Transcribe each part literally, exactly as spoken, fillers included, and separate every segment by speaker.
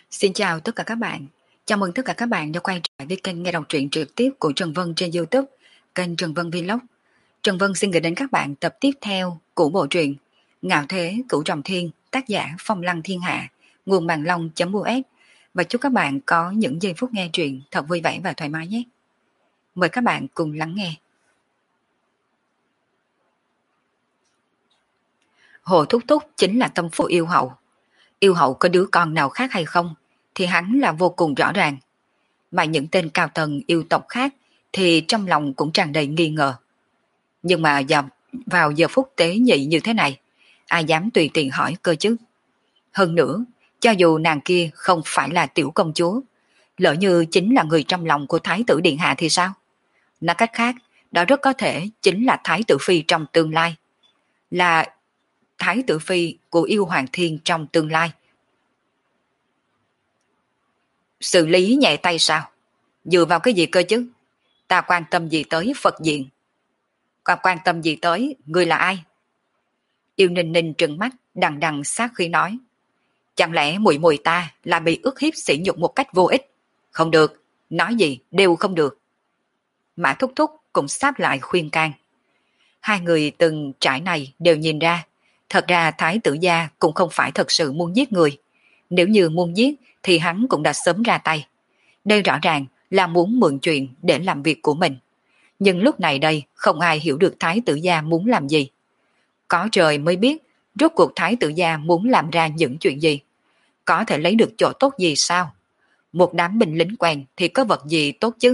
Speaker 1: Xin chào tất cả các bạn. Chào mừng tất cả các bạn đã quay trở lại với kênh nghe đọc truyện trực tiếp của Trần Vân trên YouTube, kênh Trần Vân Vlog. Trần Vân xin gửi đến các bạn tập tiếp theo của bộ truyện Ngạo Thế Cửu Trọng Thiên, tác giả Phong Lăng Thiên Hạ, nguồn bàn long.us, và chúc các bạn có những giây phút nghe truyện thật vui vẻ và thoải mái nhé. Mời các bạn cùng lắng nghe. Hồ Thúc Thúc chính là tâm phụ yêu hậu. Yêu hậu có đứa con nào khác hay không thì hắn là vô cùng rõ ràng. Mà những tên cao tầng yêu tộc khác thì trong lòng cũng tràn đầy nghi ngờ. Nhưng mà vào, vào giờ phút tế nhị như thế này, ai dám tùy tiện hỏi cơ chứ? Hơn nữa, cho dù nàng kia không phải là tiểu công chúa, lỡ như chính là người trong lòng của Thái tử Điện Hạ thì sao? Nói cách khác, đó rất có thể chính là Thái tử Phi trong tương lai. Là Thái tử Phi của yêu Hoàng Thiên trong tương lai. Xử lý nhẹ tay sao? Dựa vào cái gì cơ chứ? Ta quan tâm gì tới Phật diện? Còn quan tâm gì tới người là ai? Yêu Ninh Ninh trừng mắt đằng đằng sát khí nói. Chẳng lẽ muội muội ta là bị ức hiếp sỉ nhục một cách vô ích? Không được, nói gì đều không được. Mã Thúc Thúc cũng sáp lại khuyên can. Hai người từng trải này đều nhìn ra, thật ra Thái tử gia cũng không phải thật sự muốn giết người. Nếu như muốn giết thì hắn cũng đã sớm ra tay. Đây rõ ràng là muốn mượn chuyện để làm việc của mình. Nhưng lúc này đây không ai hiểu được Thái tử gia muốn làm gì. Có trời mới biết rốt cuộc Thái tử gia muốn làm ra những chuyện gì. Có thể lấy được chỗ tốt gì sao? Một đám binh lính quen thì có vật gì tốt chứ?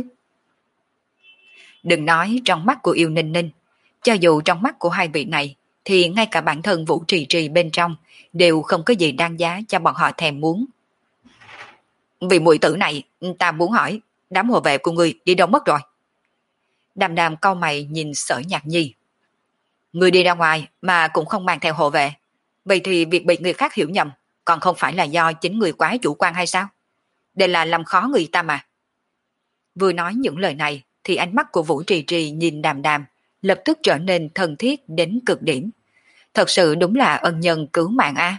Speaker 1: Đừng nói trong mắt của Yêu Ninh Ninh, cho dù trong mắt của hai vị này thì ngay cả bản thân Vũ Trì Trì bên trong đều không có gì đáng giá cho bọn họ thèm muốn. Vì muội tử này, ta muốn hỏi, đám hộ vệ của người đi đâu mất rồi? Đàm Đàm cau mày nhìn Sở Nhạc Nhi. Người đi ra ngoài mà cũng không mang theo hộ vệ. Vậy thì việc bị người khác hiểu nhầm còn không phải là do chính người quá chủ quan hay sao? Đây là làm khó người ta mà. Vừa nói những lời này thì ánh mắt của Vũ Trì Trì nhìn Đàm Đàm lập tức trở nên thân thiết đến cực điểm. Thật sự đúng là ân nhân cứu mạng a.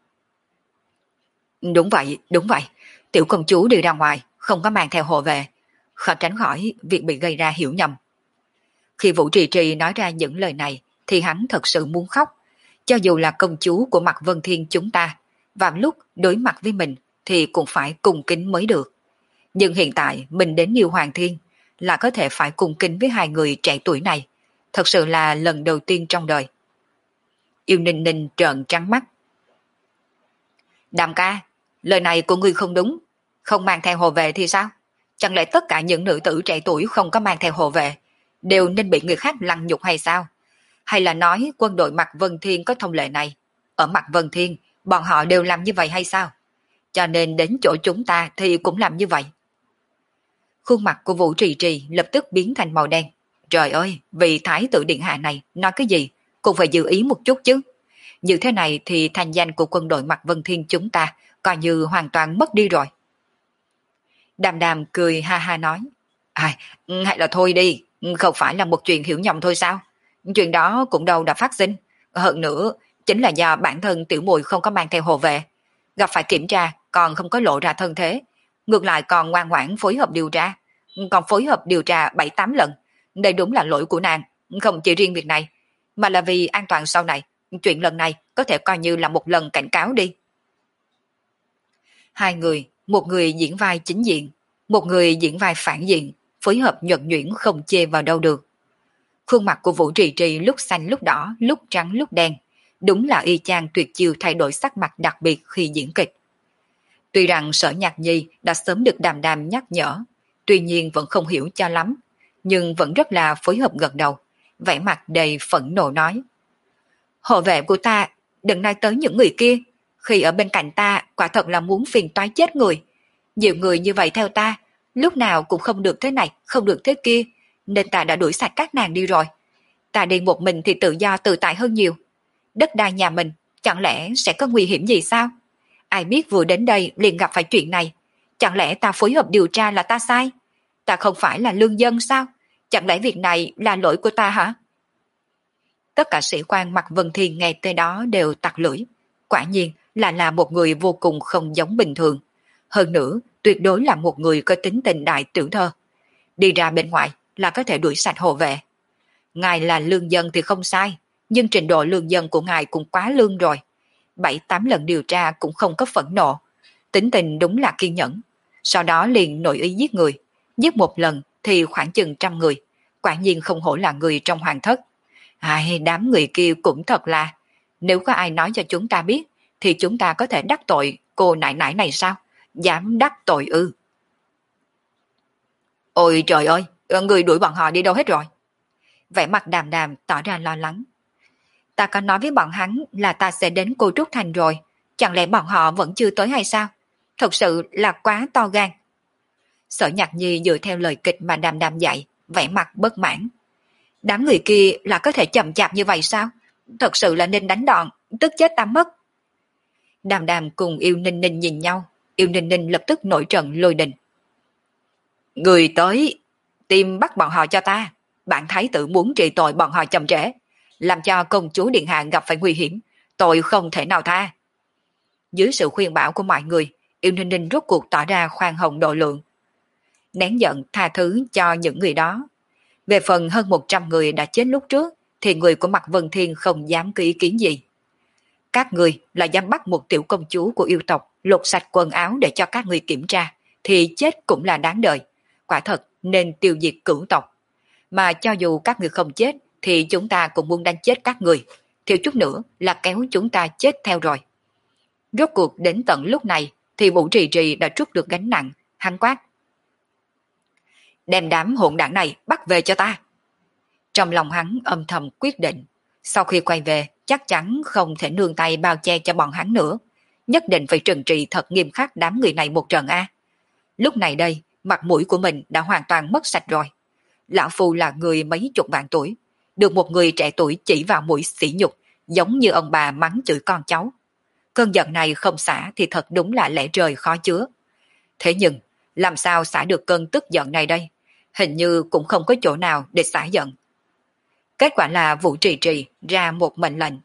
Speaker 1: Đúng vậy, đúng vậy. Tiểu công chúa đi ra ngoài không có mang theo hộ vệ, khó tránh khỏi việc bị gây ra hiểu nhầm. Khi Vũ Trì Trì nói ra những lời này thì hắn thật sự muốn khóc. Cho dù là công chúa của Mạc Vân Thiên chúng ta, vào lúc đối mặt với mình thì cũng phải cung kính mới được. Nhưng hiện tại mình đến yêu Hoàng Thiên là có thể phải cung kính với hai người trẻ tuổi này. Thật sự là lần đầu tiên trong đời. Yêu Ninh Ninh trợn trắng mắt. Đàm ca, lời này của ngươi không đúng. Không mang theo hộ vệ thì sao? Chẳng lẽ tất cả những nữ tử trẻ tuổi không có mang theo hộ vệ đều nên bị người khác lăng nhục hay sao? Hay là nói quân đội Mạc Vân Thiên có thông lệ này? Ở Mạc Vân Thiên, bọn họ đều làm như vậy hay sao? Cho nên đến chỗ chúng ta thì cũng làm như vậy. Khuôn mặt của Vũ Trì Trì lập tức biến thành màu đen. Trời ơi, vị Thái tử Điện Hạ này nói cái gì cũng phải giữ ý một chút chứ. Như thế này thì thành danh của quân đội Mạc Vân Thiên chúng ta coi như hoàn toàn mất đi rồi. Đàm Đàm cười ha ha nói. À, hay là thôi đi, không phải là một chuyện hiểu nhầm thôi sao? Chuyện đó cũng đâu đã phát sinh. Hơn nữa, chính là do bản thân tiểu muội không có mang theo hộ vệ. Gặp phải kiểm tra còn không có lộ ra thân thế. Ngược lại còn ngoan ngoãn phối hợp điều tra. Còn phối hợp điều tra bảy tám lần. Đây đúng là lỗi của nàng. Không chỉ riêng việc này, mà là vì an toàn sau này. Chuyện lần này có thể coi như là một lần cảnh cáo đi. Hai người, một người diễn vai chính diện, một người diễn vai phản diện, phối hợp nhuần nhuyễn không chê vào đâu được. Khuôn mặt của Vũ Trì Trì lúc xanh lúc đỏ, lúc trắng lúc đen, đúng là y chang tuyệt chiêu thay đổi sắc mặt đặc biệt khi diễn kịch. Tuy rằng Sở Nhạc Nhi đã sớm được Đàm Đàm nhắc nhở, tuy nhiên vẫn không hiểu cho lắm, nhưng vẫn rất là phối hợp gật đầu, vẻ mặt đầy phẫn nộ nói. Hộ vệ của ta, đừng nói tới những người kia, khi ở bên cạnh ta quả thật là muốn phiền toái chết người. Nhiều người như vậy theo ta, lúc nào cũng không được thế này, không được thế kia, nên ta đã đuổi sạch các nàng đi rồi. Ta đi một mình thì tự do tự tại hơn nhiều. Đất đai nhà mình, chẳng lẽ sẽ có nguy hiểm gì sao? Ai biết vừa đến đây liền gặp phải chuyện này. Chẳng lẽ ta phối hợp điều tra là ta sai? Ta không phải là lương dân sao? Chẳng lẽ việc này là lỗi của ta hả? Tất cả sĩ quan Mạc Vân Thiên nghe tới đó đều tặc lưỡi. Quả nhiên là là một người vô cùng không giống bình thường. hơn nữa tuyệt đối là một người có tính tình đại tiểu thơ. Đi ra bên ngoài là có thể đuổi sạch hộ vệ. Ngài là lương dân thì không sai, nhưng trình độ lương dân của ngài cũng quá lương rồi. Bảy tám lần điều tra cũng không có phẫn nộ. Tính tình đúng là kiên nhẫn. Sau đó liền nội ý giết người. Giết một lần thì khoảng chừng trăm người. Quả nhiên không hổ là người trong hoàng thất. Ai, đám người kia cũng thật là, nếu có ai nói cho chúng ta biết thì chúng ta có thể đắc tội cô nại nại này sao? Dám đắc tội ư? Ôi trời ơi, người đuổi bọn họ đi đâu hết rồi? Vẻ mặt Đàm Đàm tỏ ra lo lắng. Ta có nói với bọn hắn là ta sẽ đến Cô Trúc Thành rồi, chẳng lẽ bọn họ vẫn chưa tới hay sao? Thật sự là quá to gan. Sở Nhạc Nhi dựa theo lời kịch mà Đàm Đàm dạy, vẻ mặt bất mãn. Đám người kia là có thể chậm chạp như vậy sao? Thật sự là nên đánh đòn, tức chết ta mất. Đàm Đàm cùng Yêu Ninh Ninh nhìn nhau, Yêu Ninh Ninh lập tức nổi trận lôi đình. Người tới, tìm bắt bọn họ cho ta. Bản thái tử muốn trị tội bọn họ chậm trễ, làm cho công chúa điện hạ gặp phải nguy hiểm, tội không thể nào tha. Dưới sự khuyên bảo của mọi người, Yêu Ninh Ninh rốt cuộc tỏ ra khoan hồng độ lượng, nén giận tha thứ cho những người đó. Về phần hơn một trăm người đã chết lúc trước, thì người của Mạc Vân Thiên không dám có ý kiến gì. Các người là dám bắt một tiểu công chúa của yêu tộc lột sạch quần áo để cho các người kiểm tra, thì chết cũng là đáng đời. Quả thật nên tiêu diệt cửu tộc. Mà cho dù các người không chết, thì chúng ta cũng muốn đánh chết các người. Thiếu chút nữa là kéo chúng ta chết theo rồi. Rốt cuộc đến tận lúc này, thì Vũ Trì Trì đã trút được gánh nặng, hắn quát. Đem đám hỗn đảng này bắt về cho ta. Trong lòng hắn âm thầm quyết định, sau khi quay về chắc chắn không thể nương tay bao che cho bọn hắn nữa, nhất định phải trừng trị thật nghiêm khắc đám người này một trận a. Lúc này đây, mặt mũi của mình đã hoàn toàn mất sạch rồi. Lão Phu là người mấy chục vạn tuổi, được một người trẻ tuổi chỉ vào mũi sỉ nhục, giống như ông bà mắng chửi con cháu. Cơn giận này không xả thì thật đúng là lẽ trời khó chứa. Thế nhưng, làm sao xả được cơn tức giận này đây? Hình như cũng không có chỗ nào để xả giận. Kết quả là Vũ Trì Trì ra một mệnh lệnh.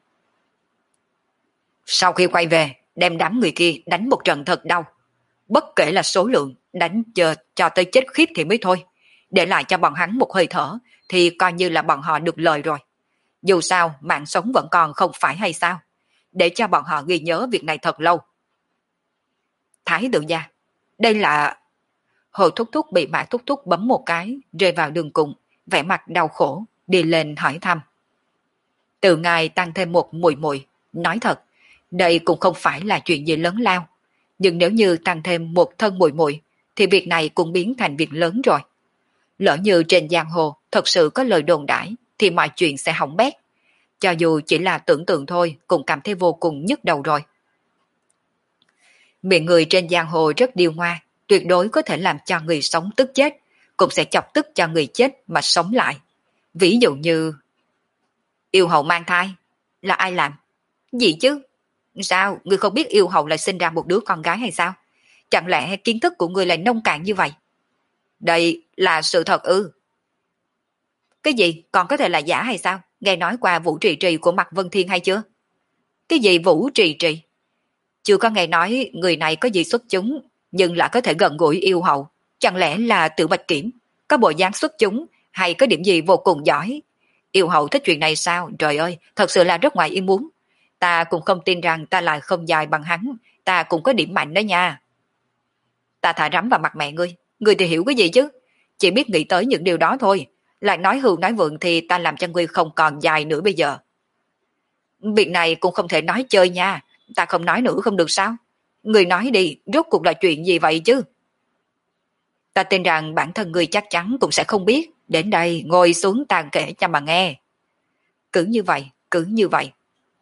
Speaker 1: Sau khi quay về, đem đám người kia đánh một trận thật đau. Bất kể là số lượng, đánh chờ cho tới chết khiếp thì mới thôi. Để lại cho bọn hắn một hơi thở, thì coi như là bọn họ được lời rồi. Dù sao, mạng sống vẫn còn không phải hay sao? Để cho bọn họ ghi nhớ việc này thật lâu. Thái tử gia, đây là... Hồ Thúc Thúc bị Mã Thúc Thúc bấm một cái, rơi vào đường cùng, vẻ mặt đau khổ, đi lên hỏi thăm. Từ ngài tăng thêm một mùi mùi, nói thật, đây cũng không phải là chuyện gì lớn lao. Nhưng nếu như tăng thêm một thân mùi mùi, thì việc này cũng biến thành việc lớn rồi. Lỡ như trên giang hồ thật sự có lời đồn đãi, thì mọi chuyện sẽ hỏng bét. Cho dù chỉ là tưởng tượng thôi, cũng cảm thấy vô cùng nhức đầu rồi. Miệng người trên giang hồ rất điêu ngoa, tuyệt đối có thể làm cho người sống tức chết, cũng sẽ chọc tức cho người chết mà sống lại. Ví dụ như... Yêu hậu mang thai, là ai làm? Gì chứ? Sao, ngươi không biết yêu hậu lại sinh ra một đứa con gái hay sao? Chẳng lẽ kiến thức của ngươi lại nông cạn như vậy? Đây là sự thật ư? Cái gì, còn có thể là giả hay sao? Nghe nói qua Vũ Trì Trì của Mạc Vân Thiên hay chưa? Cái gì Vũ Trì Trì? Chưa có nghe nói người này có gì xuất chúng, nhưng lại có thể gần gũi yêu hậu. Chẳng lẽ là Tự Bạch Kiểm, có bộ dáng xuất chúng, hay có điểm gì vô cùng giỏi? Yêu hậu thích chuyện này sao? Trời ơi, thật sự là rất ngoài ý muốn. Ta cũng không tin rằng ta lại không dài bằng hắn, ta cũng có điểm mạnh đó nha. Ta thả rắm vào mặt mẹ ngươi, ngươi thì hiểu cái gì chứ? Chỉ biết nghĩ tới những điều đó thôi. Lại nói hưu nói vượng thì ta làm cho ngươi không còn dài nữa bây giờ. Việc này cũng không thể nói chơi nha, ta không nói nữa không được sao? Ngươi nói đi, rốt cuộc là chuyện gì vậy chứ? Ta tin rằng bản thân ngươi chắc chắn cũng sẽ không biết. Đến đây, ngồi xuống tàn kể cho mà nghe. Cứ như vậy, cứ như vậy.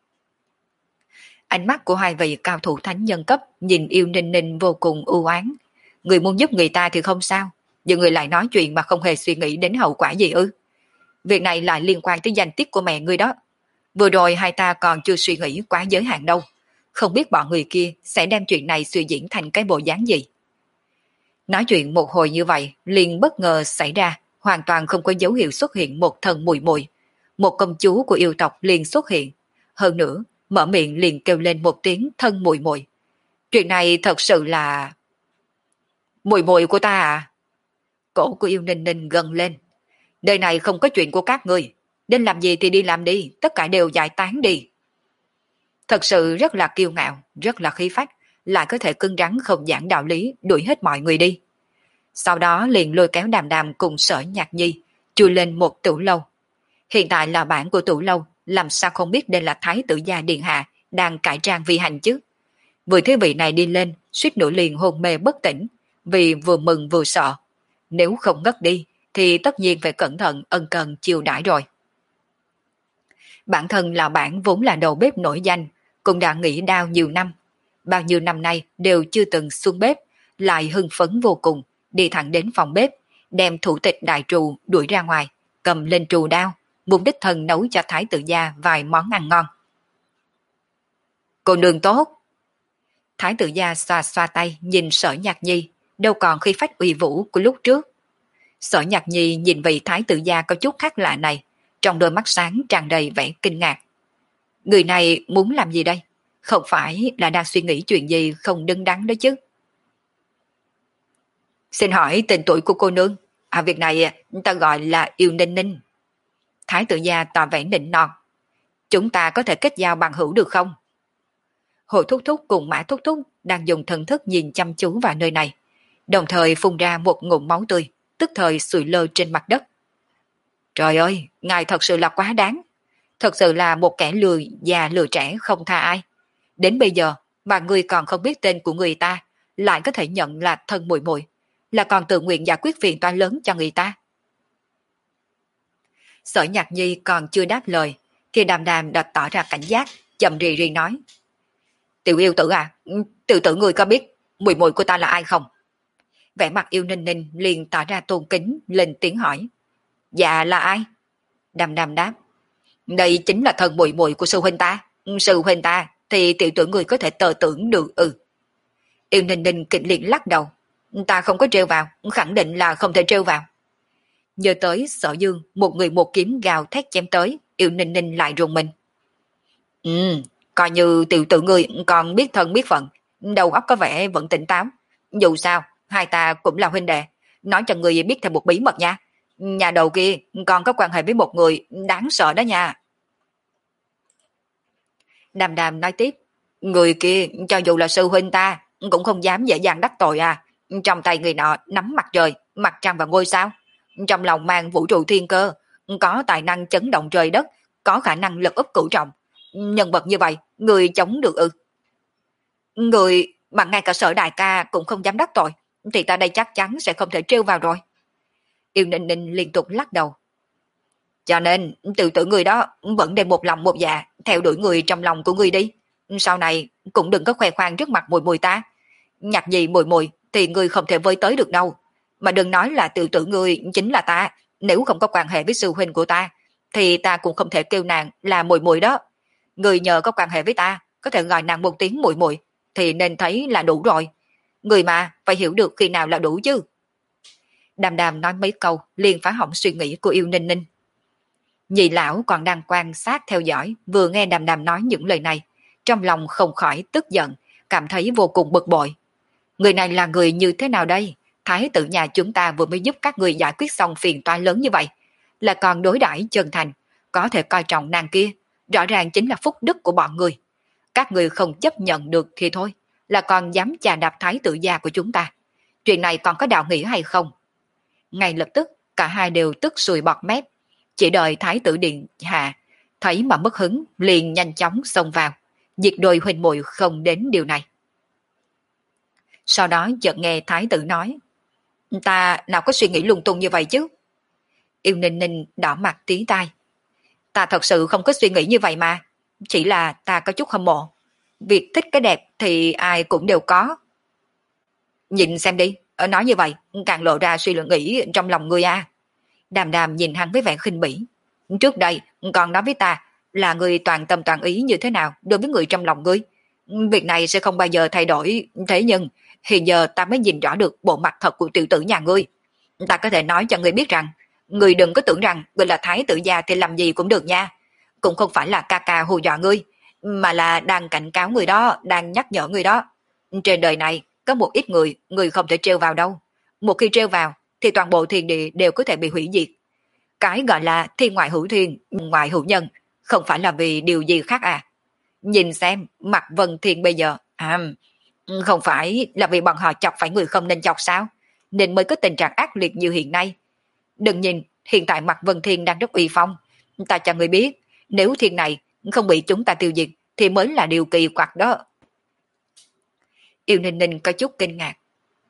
Speaker 1: Ánh mắt của hai vị cao thủ thánh nhân cấp nhìn Yêu Ninh Ninh vô cùng ưu oán. Người muốn giúp người ta thì không sao, nhưng người lại nói chuyện mà không hề suy nghĩ đến hậu quả gì ư? Việc này lại liên quan tới danh tiết của mẹ ngươi đó. Vừa rồi hai ta còn chưa suy nghĩ quá giới hạn đâu. Không biết bọn người kia sẽ đem chuyện này suy diễn thành cái bộ dáng gì. Nói chuyện một hồi như vậy, liền bất ngờ xảy ra, hoàn toàn không có dấu hiệu xuất hiện một thần mùi mùi. Một công chúa của yêu tộc liền xuất hiện. Hơn nữa, mở miệng liền kêu lên một tiếng thân mùi mùi. Chuyện này thật sự là... Mùi mùi của ta à? Cổ của Yêu Ninh Ninh gần lên. Đời này không có chuyện của các ngươi, nên làm gì thì đi làm đi, tất cả đều giải tán đi. Thật sự rất là kiêu ngạo, rất là khí phách, lại có thể cứng rắn không giảng đạo lý, đuổi hết mọi người đi. Sau đó liền lôi kéo Đàm Đàm cùng Sở Nhạc Nhi, chui lên một tủ lâu. Hiện tại là bản của tủ lâu, làm sao không biết đây là Thái tử gia điện hạ đang cải trang vi hành chứ. Vừa thấy vị này đi lên, suýt nữa liền hôn mê bất tỉnh, vì vừa mừng vừa sợ. Nếu không ngất đi, thì tất nhiên phải cẩn thận ân cần chiều đãi rồi. Bản thân là bản vốn là đầu bếp nổi danh, cũng đã nghỉ đao nhiều năm. Bao nhiêu năm nay đều chưa từng xuống bếp, lại hưng phấn vô cùng, đi thẳng đến phòng bếp, đem thủ tịch đại trù đuổi ra ngoài, cầm lên trù đao, mục đích thần nấu cho thái tử gia vài món ăn ngon. Cô nương tốt. Thái tử gia xoa xoa tay nhìn Sở Nhạc Nhi, đâu còn khí phách uy vũ của lúc trước. Sở Nhạc Nhi nhìn vị thái tử gia có chút khác lạ này, trong đôi mắt sáng tràn đầy vẻ kinh ngạc. Người này muốn làm gì đây? Không phải là đang suy nghĩ chuyện gì không đứng đắn đó chứ? Xin hỏi tên tuổi của cô nương. À, việc này ta gọi là Yêu Ninh Ninh. Thái tử gia tỏ vẻ nịnh nọt. Chúng ta có thể kết giao bằng hữu được không? Hồ Thúc Thúc cùng Mã Thúc Thúc đang dùng thần thức nhìn chăm chú vào nơi này, đồng thời phun ra một ngụm máu tươi, tức thời sụi lơ trên mặt đất. Trời ơi, ngài thật sự là quá đáng. Thật sự là một kẻ lừa già lừa trẻ không tha ai. Đến bây giờ mà ngươi còn không biết tên của người ta, lại có thể nhận là thân muội muội, là còn tự nguyện giải quyết phiền toái lớn cho người ta. Sở Nhạc Nhi còn chưa đáp lời, thì Đàm Đàm đã tỏ ra cảnh giác, chậm rì rì nói. Tiểu yêu tử à, tiểu tử người có biết muội muội của ta là ai không? Vẻ mặt Yêu Ninh Ninh liền tỏ ra tôn kính, lên tiếng hỏi. Dạ là ai? Đàm Đàm đáp. Đây chính là thân muội muội của sư huynh ta. Sư huynh ta thì tiểu tử người có thể tờ tưởng được ư? Yêu Ninh Ninh kịch liệt lắc đầu. Ta không có trêu vào, khẳng định là không thể trêu vào. Nhớ tới Sở Dương, một người một kiếm gào thét chém tới, Yêu Ninh Ninh lại rùng mình. Ừ, coi như tiểu tử người còn biết thân biết phận, đầu óc có vẻ vẫn tỉnh táo. Dù sao, hai ta cũng là huynh đệ. Nói cho người biết thêm một bí mật nha. Nhà đầu kia còn có quan hệ với một người đáng sợ đó nha. Đàm Đàm nói tiếp. Người kia cho dù là sư huynh ta cũng không dám dễ dàng đắc tội à. Trong tay người nọ nắm mặt trời, mặt trăng và ngôi sao. Trong lòng mang vũ trụ thiên cơ, có tài năng chấn động trời đất, có khả năng lực úp cửu trọng. Nhân vật như vậy, người chống được ư? Người mà ngay cả Sở đại ca cũng không dám đắc tội, thì ta đây chắc chắn sẽ không thể trêu vào rồi. Yêu Ninh Ninh liên tục lắc đầu. Cho nên tự tử người đó vẫn đem một lòng một dạ theo đuổi người trong lòng của người đi. Sau này cũng đừng có khoe khoang trước mặt mùi mùi ta. Nhạc gì mùi mùi thì người không thể với tới được đâu. Mà đừng nói là tự tử người chính là ta. Nếu không có quan hệ với sư huynh của ta, thì ta cũng không thể kêu nàng là mùi mùi đó. Người nhờ có quan hệ với ta, có thể gọi nàng một tiếng mùi mùi, thì nên thấy là đủ rồi. Người mà phải hiểu được khi nào là đủ chứ. Đàm Đàm nói mấy câu liền phá hỏng suy nghĩ của Yêu Ninh Ninh. Nhị lão còn đang quan sát theo dõi, vừa nghe Đàm Đàm nói những lời này, trong lòng không khỏi tức giận, cảm thấy vô cùng bực bội. Người này là người như thế nào đây? Thái tử nhà chúng ta vừa mới giúp các người giải quyết xong phiền toái lớn như vậy, là còn đối đãi chân thành, có thể coi trọng nàng kia, rõ ràng chính là phúc đức của bọn người. Các người không chấp nhận được thì thôi, là còn dám chà đạp thái tử gia của chúng ta. Chuyện này còn có đạo nghĩa hay không? Ngay lập tức, cả hai đều tức sùi bọt mép, chỉ đợi thái tử điện hạ thấy mà mất hứng, liền nhanh chóng xông vào, diệt đôi huynh muội không đến điều này. Sau đó chợt nghe thái tử nói, ta nào có suy nghĩ lung tung như vậy chứ? Yêu Ninh Ninh đỏ mặt tí tai. Ta thật sự không có suy nghĩ như vậy mà, chỉ là ta có chút hâm mộ. Việc thích cái đẹp thì ai cũng đều có. Nhìn xem đi, nói như vậy càng lộ ra suy luận nghĩ trong lòng người à. Đàm Đàm nhìn hắn với vẻ khinh bỉ. Trước đây còn nói với ta là người toàn tâm toàn ý như thế nào đối với người trong lòng ngươi. Việc này sẽ không bao giờ thay đổi, thế nhưng hiện giờ ta mới nhìn rõ được bộ mặt thật của tiểu tử nhà ngươi. Ta có thể nói cho ngươi biết rằng, ngươi đừng có tưởng rằng ngươi là thái tử gia thì làm gì cũng được nha. Cũng không phải là ca ca hù dọa ngươi, mà là đang cảnh cáo người đó, đang nhắc nhở người đó. Trên đời này có một ít người, người không thể treo vào đâu. Một khi treo vào, thì toàn bộ thiên địa đều có thể bị hủy diệt. Cái gọi là thiên ngoại hữu thiên, ngoại hữu nhân, không phải là vì điều gì khác à? Nhìn xem, mặt Vân Thiên bây giờ, à, không phải là vì bọn họ chọc phải người không nên chọc sao? Nên mới có tình trạng ác liệt như hiện nay. Đừng nhìn, hiện tại mặt Vân Thiên đang rất uy phong. Ta cho người biết, nếu thiên này không bị chúng ta tiêu diệt, thì mới là điều kỳ quặc đó. Yêu Ninh Ninh có chút kinh ngạc.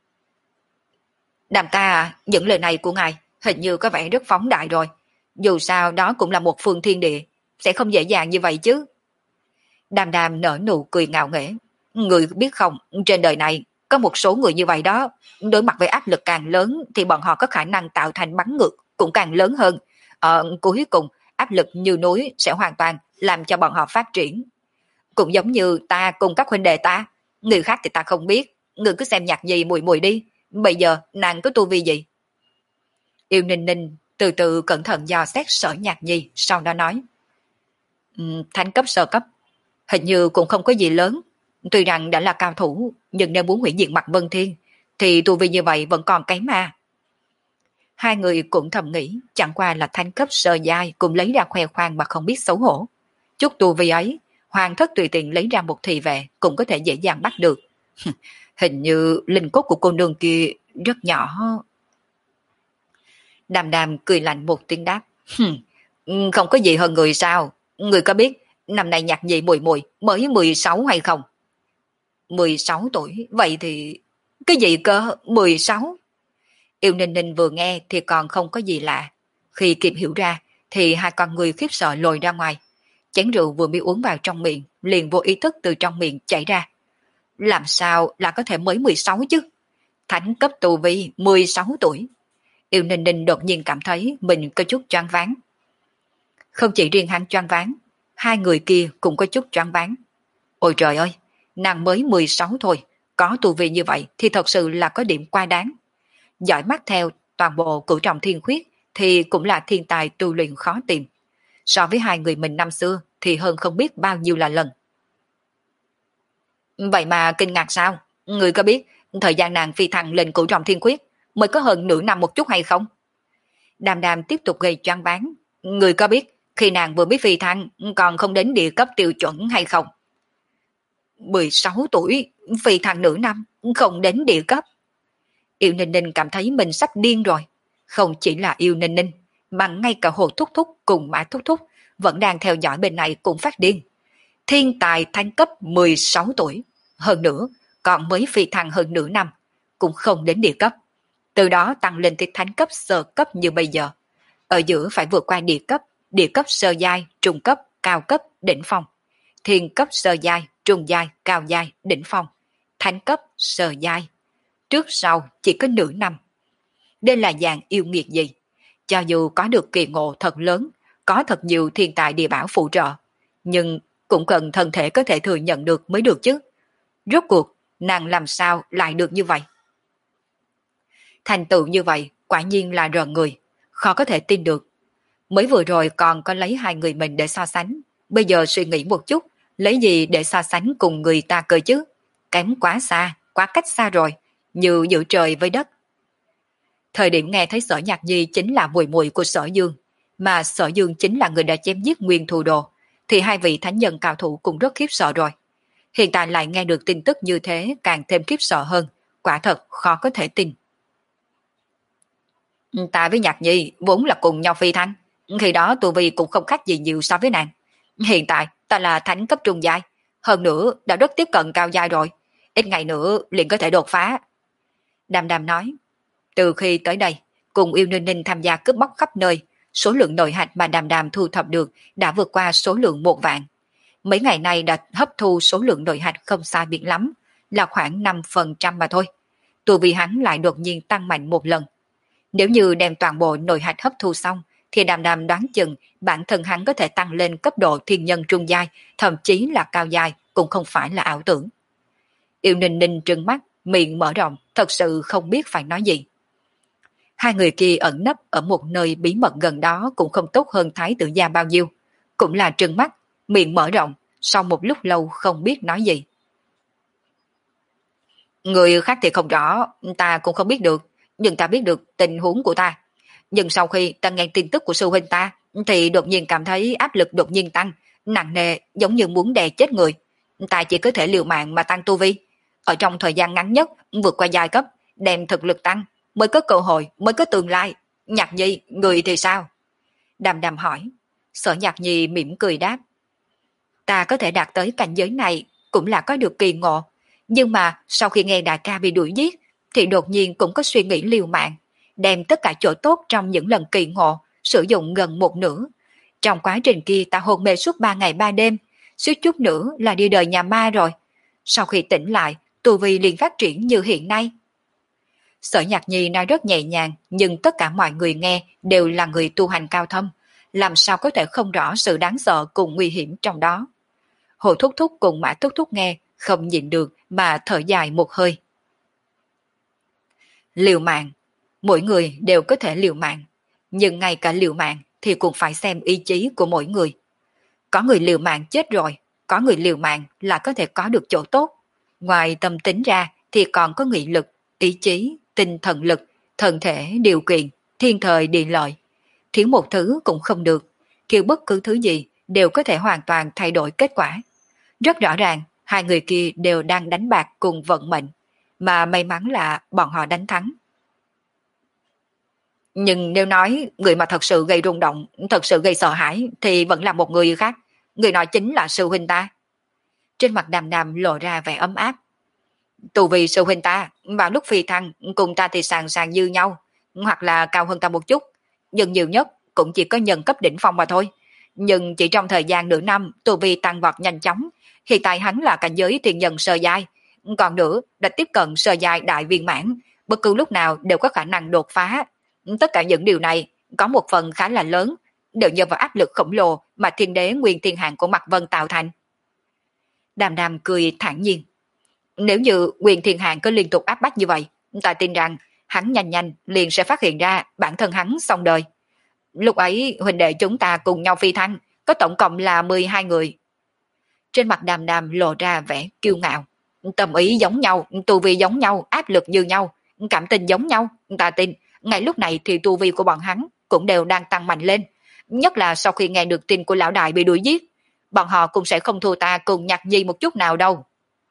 Speaker 1: Đàm ta à, những lời này của ngài hình như có vẻ rất phóng đại rồi. Dù sao đó cũng là một phương thiên địa, sẽ không dễ dàng như vậy chứ. Đàm đàm nở nụ cười ngạo nghễ. Người biết không, trên đời này có một số người như vậy đó. Đối mặt với áp lực càng lớn thì bọn họ có khả năng tạo thành bắn ngược cũng càng lớn hơn. Ờ, cuối cùng áp lực như núi sẽ hoàn toàn làm cho bọn họ phát triển. Cũng giống như ta cùng các huynh đệ ta. Người khác thì ta không biết. Người cứ xem nhạc gì mùi mùi đi. Bây giờ nàng có tu vi gì? Yêu Ninh Ninh từ từ cẩn thận dò xét Sở Nhạc Nhi, sau đó nói. Um, thánh cấp sơ cấp, hình như cũng không có gì lớn. Tuy rằng đã là cao thủ, nhưng nếu muốn hủy diệt mặt Vân Thiên, thì tu vi như vậy vẫn còn kém mà. Hai người cũng thầm nghĩ, chẳng qua là thánh cấp sơ giai cũng lấy ra khoe khoang mà không biết xấu hổ. Chút tu vi ấy, hoàng thất tùy tiện lấy ra một thị vệ cũng có thể dễ dàng bắt được. Hình như linh cốt của cô nương kia rất nhỏ. Đàm đàm cười lạnh một tiếng đáp. Không có gì hơn người sao? Người có biết năm nay nhạc nhị mùi mùi mới mười sáu hay không? mười sáu tuổi, vậy thì... Cái gì cơ? mười sáu? Yêu Ninh Ninh vừa nghe thì còn không có gì lạ. Khi kịp hiểu ra thì hai con người khiếp sợ lồi ra ngoài. Chén rượu vừa mới uống vào trong miệng liền vô ý thức từ trong miệng chảy ra. Làm sao là có thể mới mười sáu chứ? Thánh cấp tu vi mười sáu tuổi. Yêu Ninh Ninh đột nhiên cảm thấy mình có chút choáng váng. Không chỉ riêng hắn choáng váng, hai người kia cũng có chút choáng váng. Ôi trời ơi, nàng mới mười sáu thôi, có tu vi như vậy thì thật sự là có điểm quá đáng. Dõi mắt theo toàn bộ cửu trọng thiên khuyết thì cũng là thiên tài tu luyện khó tìm. So với hai người mình năm xưa thì hơn không biết bao nhiêu là lần. Vậy mà kinh ngạc sao? Người có biết thời gian nàng phi thăng lên cửu trọng thiên khuyết mới có hơn nửa năm một chút hay không? Đàm đàm tiếp tục gây choáng váng. Người có biết khi nàng vừa biết phi thăng còn không đến địa cấp tiêu chuẩn hay không? mười sáu tuổi, phi thăng nửa năm, không đến địa cấp. Yêu Ninh Ninh cảm thấy mình sắp điên rồi. Không chỉ là Yêu Ninh Ninh, mà ngay cả Hồ Thúc Thúc cùng Mã Thúc Thúc vẫn đang theo dõi bên này cũng phát điên. Thiên tài thánh cấp mười sáu tuổi, hơn nữa còn mới phi thăng hơn nửa năm, cũng không đến địa cấp. Từ đó tăng lên tới thánh cấp sơ cấp như bây giờ. Ở giữa phải vượt qua địa cấp, địa cấp sơ giai, trung cấp, cao cấp, đỉnh phong. Thiên cấp sơ giai, trung giai, cao giai, đỉnh phong. Thánh cấp sơ giai. Trước sau chỉ có nửa năm. Đây là dạng yêu nghiệt gì? Cho dù có được kỳ ngộ thật lớn, có thật nhiều thiên tài địa bảo phụ trợ, nhưng cũng cần thân thể có thể thừa nhận được mới được chứ. Rốt cuộc, nàng làm sao lại được như vậy? Thành tựu như vậy, quả nhiên là rợn người, khó có thể tin được. Mới vừa rồi còn có lấy hai người mình để so sánh, bây giờ suy nghĩ một chút, lấy gì để so sánh cùng người ta cơ chứ? Kém quá xa, quá cách xa rồi, như giữa trời với đất. Thời điểm nghe thấy Sở Nhạc Nhi chính là mùi mùi của Sở Dương, mà Sở Dương chính là người đã chém giết Nguyên Thù Đồ, thì hai vị thánh nhân cao thủ cũng rất khiếp sợ rồi. Hiện tại lại nghe được tin tức như thế càng thêm khiếp sợ hơn, quả thật khó có thể tin. Ta với Nhạc Nhi vốn là cùng nhau phi thăng, khi đó tu vi cũng không khác gì nhiều so với nàng. Hiện tại ta là thánh cấp trung giai, hơn nữa đã rất tiếp cận cao giai rồi, ít ngày nữa liền có thể đột phá. Đàm Đàm nói, từ khi tới đây, cùng Yêu Ninh Ninh tham gia cướp bóc khắp nơi, số lượng nội hạch mà Đàm Đàm thu thập được đã vượt qua số lượng một vạn. Mấy ngày nay đã hấp thu số lượng nội hạch không sai biệt lắm, là khoảng năm phần trăm mà thôi. Tu vi hắn lại đột nhiên tăng mạnh một lần. Nếu như đem toàn bộ nội hạch hấp thu xong, thì Đàm Đàm đoán chừng bản thân hắn có thể tăng lên cấp độ thiên nhân trung giai, thậm chí là cao giai, cũng không phải là ảo tưởng. Yêu Ninh Ninh trừng mắt, miệng mở rộng, thật sự không biết phải nói gì. Hai người kia ẩn nấp ở một nơi bí mật gần đó cũng không tốt hơn Thái tử gia bao nhiêu. Cũng là trừng mắt, miệng mở rộng, sau một lúc lâu không biết nói gì. Người khác thì không rõ, ta cũng không biết được, nhưng ta biết được tình huống của ta. Nhưng sau khi ta nghe tin tức của sư huynh ta, thì đột nhiên cảm thấy áp lực đột nhiên tăng, nặng nề giống như muốn đè chết người. Ta chỉ có thể liều mạng mà tăng tu vi. Ở trong thời gian ngắn nhất, vượt qua giai cấp, đem thực lực tăng, mới có cơ hội, mới có tương lai. Nhạc Nhi, người thì sao? Đàm Đàm hỏi. Sở Nhạc Nhi mỉm cười đáp. Ta có thể đạt tới cảnh giới này cũng là có được kỳ ngộ. Nhưng mà sau khi nghe đại ca bị đuổi giết, thì đột nhiên cũng có suy nghĩ liều mạng, đem tất cả chỗ tốt trong những lần kỳ ngộ, sử dụng gần một nửa. Trong quá trình kia ta hôn mê suốt ba ngày ba đêm, suýt chút nữa là đi đời nhà ma rồi. Sau khi tỉnh lại, tu vi liền phát triển như hiện nay. Sở Nhạc Nhi nói rất nhẹ nhàng, nhưng tất cả mọi người nghe đều là người tu hành cao thâm, làm sao có thể không rõ sự đáng sợ cùng nguy hiểm trong đó. Hồ Thúc Thúc cùng Mã Thúc Thúc nghe, không nhịn được mà thở dài một hơi. Liều mạng, mỗi người đều có thể liều mạng, nhưng ngay cả liều mạng thì cũng phải xem ý chí của mỗi người. Có người liều mạng chết rồi, có người liều mạng là có thể có được chỗ tốt. Ngoài tâm tính ra thì còn có nghị lực, ý chí, tinh thần lực, thân thể, điều kiện, thiên thời địa lợi. Thiếu một thứ cũng không được, kiểu bất cứ thứ gì đều có thể hoàn toàn thay đổi kết quả. Rất rõ ràng, hai người kia đều đang đánh bạc cùng vận mệnh, mà may mắn là bọn họ đánh thắng. Nhưng nếu nói người mà thật sự gây rung động, thật sự gây sợ hãi thì vẫn là một người khác. Người nói chính là sư huynh ta. Trên mặt Đàm Đàm lộ ra vẻ ấm áp. Tù vì sư huynh ta, vào lúc phi thăng cùng ta thì sàng sàng như nhau, hoặc là cao hơn ta một chút, nhưng nhiều nhất cũng chỉ có nhân cấp đỉnh phong mà thôi. Nhưng chỉ trong thời gian nửa năm, tu vi tăng vọt nhanh chóng, hiện tại hắn là cảnh giới thiên nhân sơ giai, còn nữa đã tiếp cận sơ giai đại viên mãn, bất cứ lúc nào đều có khả năng đột phá. Tất cả những điều này có một phần khá là lớn, đều nhờ vào áp lực khổng lồ mà thiên đế Nguyên Thiên Hạng của Mạc Vân tạo thành. Đàm Đàm cười thản nhiên. Nếu như Nguyên Thiên Hạng có liên tục áp bách như vậy, ta tin rằng hắn nhanh nhanh liền sẽ phát hiện ra bản thân hắn xong đời. Lúc ấy huynh đệ chúng ta cùng nhau phi thăng, có tổng cộng là mười hai người. Trên mặt Đàm Đàm lộ ra vẻ kiêu ngạo. Tâm ý giống nhau, tu vi giống nhau, áp lực như nhau, cảm tình giống nhau. Ta tin, ngay lúc này thì tu vi của bọn hắn cũng đều đang tăng mạnh lên. Nhất là sau khi nghe được tin của lão đại bị đuổi giết, bọn họ cũng sẽ không thua ta cùng Nhạc Nhi một chút nào đâu.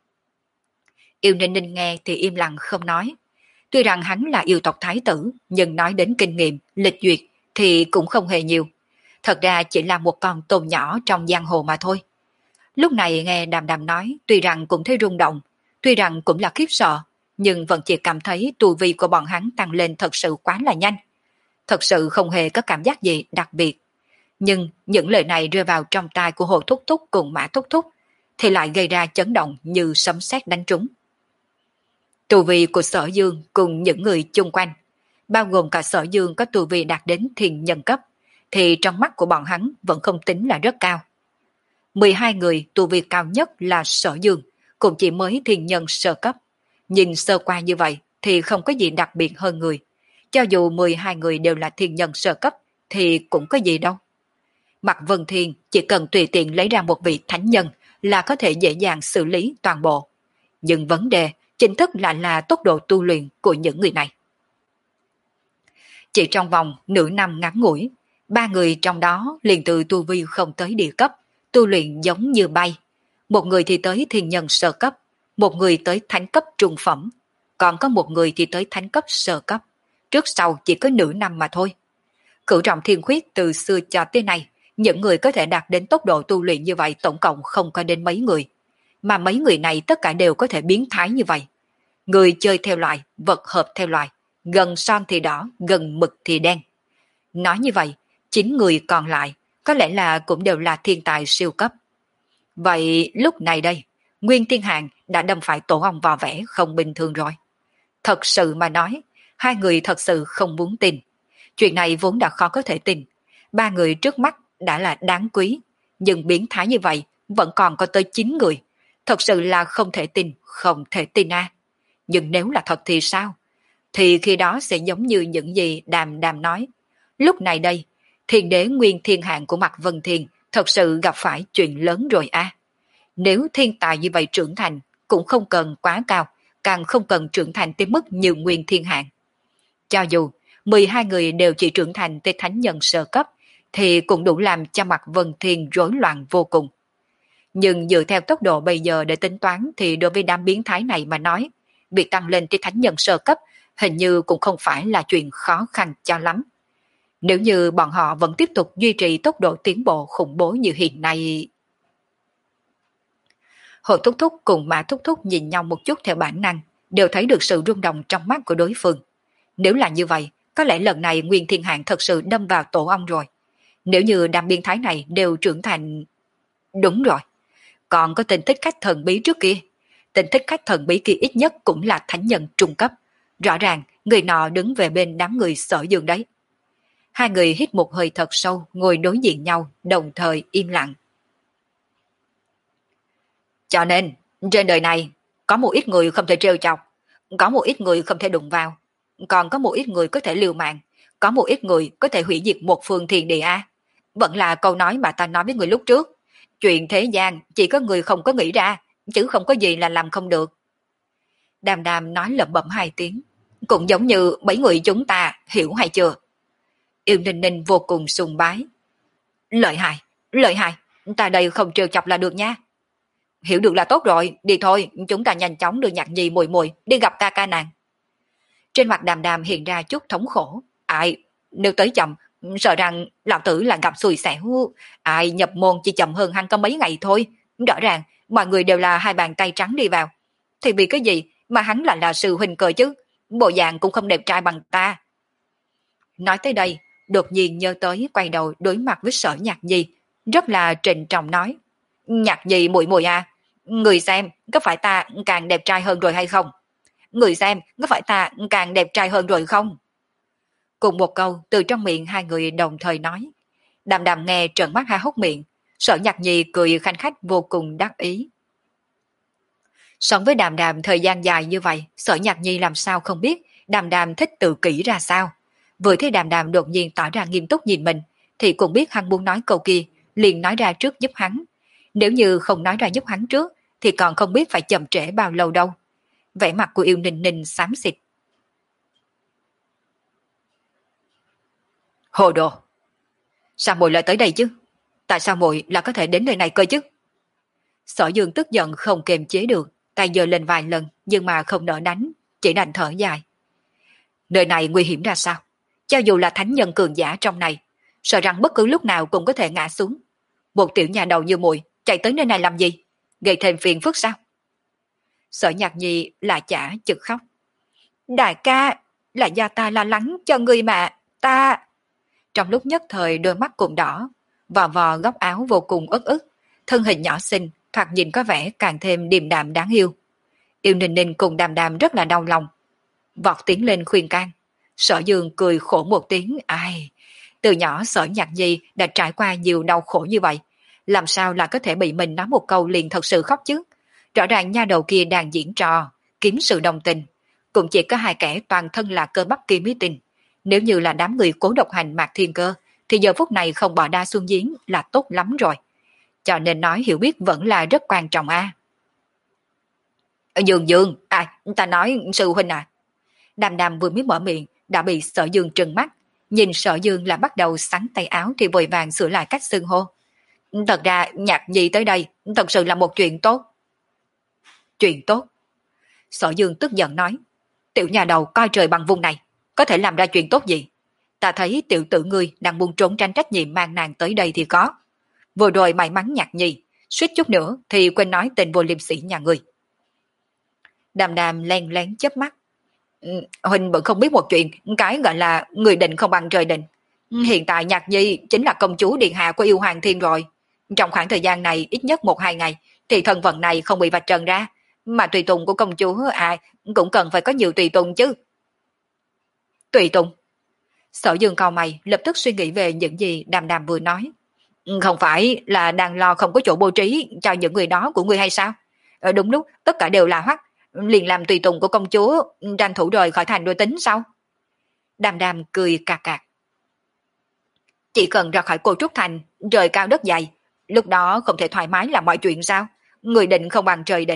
Speaker 1: Yêu Ninh Ninh nghe thì im lặng không nói. Tuy rằng hắn là yêu tộc thái tử, nhưng nói đến kinh nghiệm, lịch duyệt thì cũng không hề nhiều. Thật ra chỉ là một con tôm nhỏ trong giang hồ mà thôi. Lúc này nghe Đàm Đàm nói, tuy rằng cũng thấy rung động, tuy rằng cũng là khiếp sợ, nhưng vẫn chỉ cảm thấy tu vi của bọn hắn tăng lên thật sự quá là nhanh. Thật sự không hề có cảm giác gì đặc biệt. Nhưng những lời này rơi vào trong tai của Hồ Thúc Thúc cùng Mã Thúc Thúc, thì lại gây ra chấn động như sấm sét đánh trúng. Tu vi của Sở Dương cùng những người chung quanh, bao gồm cả Sở Dương có tu vi đạt đến thiên nhân cấp, thì trong mắt của bọn hắn vẫn không tính là rất cao. mười hai người tu vi cao nhất là Sở Dương, cũng chỉ mới thiên nhân sơ cấp. Nhìn sơ qua như vậy thì không có gì đặc biệt hơn người. Cho dù mười hai người đều là thiên nhân sơ cấp thì cũng có gì đâu. Mạc Vân Thiên chỉ cần tùy tiện lấy ra một vị thánh nhân là có thể dễ dàng xử lý toàn bộ. Nhưng vấn đề chính thức lại là tốc độ tu luyện của những người này. Chỉ trong vòng nửa năm ngắn ngủi, ba người trong đó liền từ tu vi không tới địa cấp, tu luyện giống như bay. Một người thì tới thiên nhân sơ cấp, một người tới thánh cấp trung phẩm, còn có một người thì tới thánh cấp sơ cấp. Trước sau chỉ có nửa năm mà thôi. Cửu Trọng Thiên Khuyết từ xưa cho tới nay, những người có thể đạt đến tốc độ tu luyện như vậy tổng cộng không có đến mấy người. Mà mấy người này tất cả đều có thể biến thái như vậy. Người chơi theo loại, vật hợp theo loại, gần son thì đỏ, gần mực thì đen. Nói như vậy, chín người còn lại có lẽ là cũng đều là thiên tài siêu cấp. Vậy lúc này đây, Nguyên Thiên Hạng đã đâm phải tổ ong vò vẽ không bình thường rồi. Thật sự mà nói, hai người thật sự không muốn tin. Chuyện này vốn đã khó có thể tin. Ba người trước mắt đã là đáng quý, nhưng biến thái như vậy vẫn còn có tới chín người. Thật sự là không thể tin, không thể tin à. Nhưng nếu là thật thì sao? Thì khi đó sẽ giống như những gì Đàm Đàm nói. Lúc này đây, thiên đế Nguyên Thiên Hạng của Mạc Vân Thiên thật sự gặp phải chuyện lớn rồi à. Nếu thiên tài như vậy trưởng thành cũng không cần quá cao, càng không cần trưởng thành tới mức như Nguyên Thiên Hạng. Cho dù mười hai người đều chỉ trưởng thành tới thánh nhân sơ cấp, thì cũng đủ làm cho mặt Vân Thiên rối loạn vô cùng. Nhưng dựa theo tốc độ bây giờ để tính toán thì đối với đám biến thái này mà nói, việc tăng lên tới thánh nhân sơ cấp hình như cũng không phải là chuyện khó khăn cho lắm. Nếu như bọn họ vẫn tiếp tục duy trì tốc độ tiến bộ khủng bố như hiện nay... Hồ Thúc Thúc cùng Mã Thúc Thúc nhìn nhau một chút theo bản năng, đều thấy được sự rung động trong mắt của đối phương. Nếu là như vậy, có lẽ lần này Nguyên Thiên Hạng thật sự đâm vào tổ ong rồi. Nếu như đám biến thái này đều trưởng thành... Đúng rồi, còn có tên thích khách thần bí trước kia. Tên thích khách thần bí kia ít nhất cũng là thánh nhân trung cấp. Rõ ràng, người nọ đứng về bên đám người Sở Dương đấy. Hai người hít một hơi thật sâu, ngồi đối diện nhau, đồng thời im lặng. Cho nên, trên đời này, có một ít người không thể trêu chọc, có một ít người không thể đụng vào, còn có một ít người có thể liều mạng, có một ít người có thể hủy diệt một phương thiên địa A. Vẫn là câu nói mà ta nói với người lúc trước. Chuyện thế gian chỉ có người không có nghĩ ra, chứ không có gì là làm không được. Đàm Đàm nói lẩm bẩm hai tiếng, cũng giống như mấy người chúng ta, hiểu hay chưa? Yêu Ninh Ninh vô cùng sùng bái. Lợi hại, lợi hại, ta đây không trêu chọc là được nha. Hiểu được là tốt rồi, đi thôi, chúng ta nhanh chóng đưa Nhạc Nhi muội muội đi gặp ca ca nàng. Trên mặt Đàm Đàm hiện ra chút thống khổ. Ai, nếu tới chậm, sợ rằng lão tử là gặp xui xẻo. Ai nhập môn chỉ chậm hơn hắn có mấy ngày thôi. Rõ ràng, mọi người đều là hai bàn tay trắng đi vào. Thì vì cái gì mà hắn lại là sư huynh cờ chứ? Bộ dạng cũng không đẹp trai bằng ta. Nói tới đây, đột nhiên nhớ tới quay đầu đối mặt với Sở Nhạc Nhi, rất là trịnh trọng nói. Nhạc Nhi muội muội à, người xem có phải ta càng đẹp trai hơn rồi hay không? Người xem có phải ta càng đẹp trai hơn rồi không? Cùng một câu từ trong miệng hai người đồng thời nói. Đàm Đàm nghe trợn mắt há hốc miệng, Sở Nhạc Nhi cười khanh khách vô cùng đắc ý. Sống với Đàm Đàm thời gian dài như vậy, Sở Nhạc Nhi làm sao không biết Đàm Đàm thích tự kỷ ra sao. Vừa thấy Đàm Đàm đột nhiên tỏ ra nghiêm túc nhìn mình, thì cũng biết hắn muốn nói câu kia, liền nói ra trước giúp hắn. Nếu như không nói ra giúp hắn trước, thì còn không biết phải chậm trễ bao lâu đâu. Vẻ mặt của Yêu Ninh Ninh xám xịt. Hồ đồ! Sao muội lại tới đây chứ? Tại sao muội lại có thể đến nơi này cơ chứ? Sở Dương tức giận không kềm chế được, tay giơ lên vài lần nhưng mà không nỡ đánh, chỉ đành thở dài. Nơi này nguy hiểm ra sao? Cho dù là thánh nhân cường giả trong này, sợ rằng bất cứ lúc nào cũng có thể ngã xuống. Một tiểu nhà đầu như muội chạy tới nơi này làm gì? Gây thêm phiền phức sao? Sở Nhạc Nhi là chả chực khóc. Đại ca, là do ta lo lắng cho ngươi mà, ta... Trong lúc nhất thời đôi mắt cùng đỏ, vò vò góc áo vô cùng ức ức, thân hình nhỏ xinh, thoạt nhìn có vẻ càng thêm điềm đạm đáng yêu. Yêu Ninh Ninh cùng Đàm Đàm rất là đau lòng, vọt tiến lên khuyên can. Sở Dương cười khổ một tiếng, ai... Từ nhỏ Sở Nhạc Nhi đã trải qua nhiều đau khổ như vậy, làm sao là có thể bị mình nói một câu liền thật sự khóc chứ? Rõ ràng nha đầu kia đang diễn trò, kiếm sự đồng tình. Cũng chỉ có hai kẻ toàn thân là cơ bắp kia mới tình. Nếu như là đám người cố độc hành Mạc Thiên Cơ, thì giờ phút này không bỏ đa xuân giếng là tốt lắm rồi. Cho nên nói hiểu biết vẫn là rất quan trọng a. À. Dương Dương, à, ta nói sư huynh à. Đàm Đàm vừa mới mở miệng, đã bị Sở Dương trừng mắt. Nhìn Sở Dương là bắt đầu sắn tay áo thì vội vàng sửa lại cách xưng hô. Thật ra Nhạc Nhi tới đây thật sự là một chuyện tốt. Chuyện tốt? Sở Dương tức giận nói. Tiểu nhà đầu coi trời bằng vùng này, có thể làm ra chuyện tốt gì? Ta thấy tiểu tử ngươi đang muốn trốn tránh trách nhiệm mang nàng tới đây thì có. Vừa rồi may mắn Nhạc Nhi, suýt chút nữa thì quên nói tên vô liêm sĩ nhà ngươi. Đàm Đàm len lén chớp mắt. Huynh vẫn không biết một chuyện, cái gọi là người định không bằng trời định. Hiện tại Nhạc Nhi chính là công chúa điện hạ của yêu hoàng thiên rồi. Trong khoảng thời gian này ít nhất một hai ngày thì thân phận này không bị vạch trần ra, mà tùy tùng của công chúa ai cũng cần phải có nhiều tùy tùng chứ. Tùy tùng? Sở Dương cau mày lập tức suy nghĩ về những gì Đàm Đàm vừa nói. Không phải là đang lo không có chỗ bố trí cho những người đó của ngươi hay sao? Ờ, đúng lúc tất cả đều là hoắc, liền làm tùy tùng của công chúa, tranh thủ rời khỏi thành đôi tính sao? Đàm Đàm cười cà cạc. Chỉ cần ra khỏi Cô Trúc Thành, rời cao đất dày, lúc đó không thể thoải mái làm mọi chuyện sao? Người định không bằng trời định,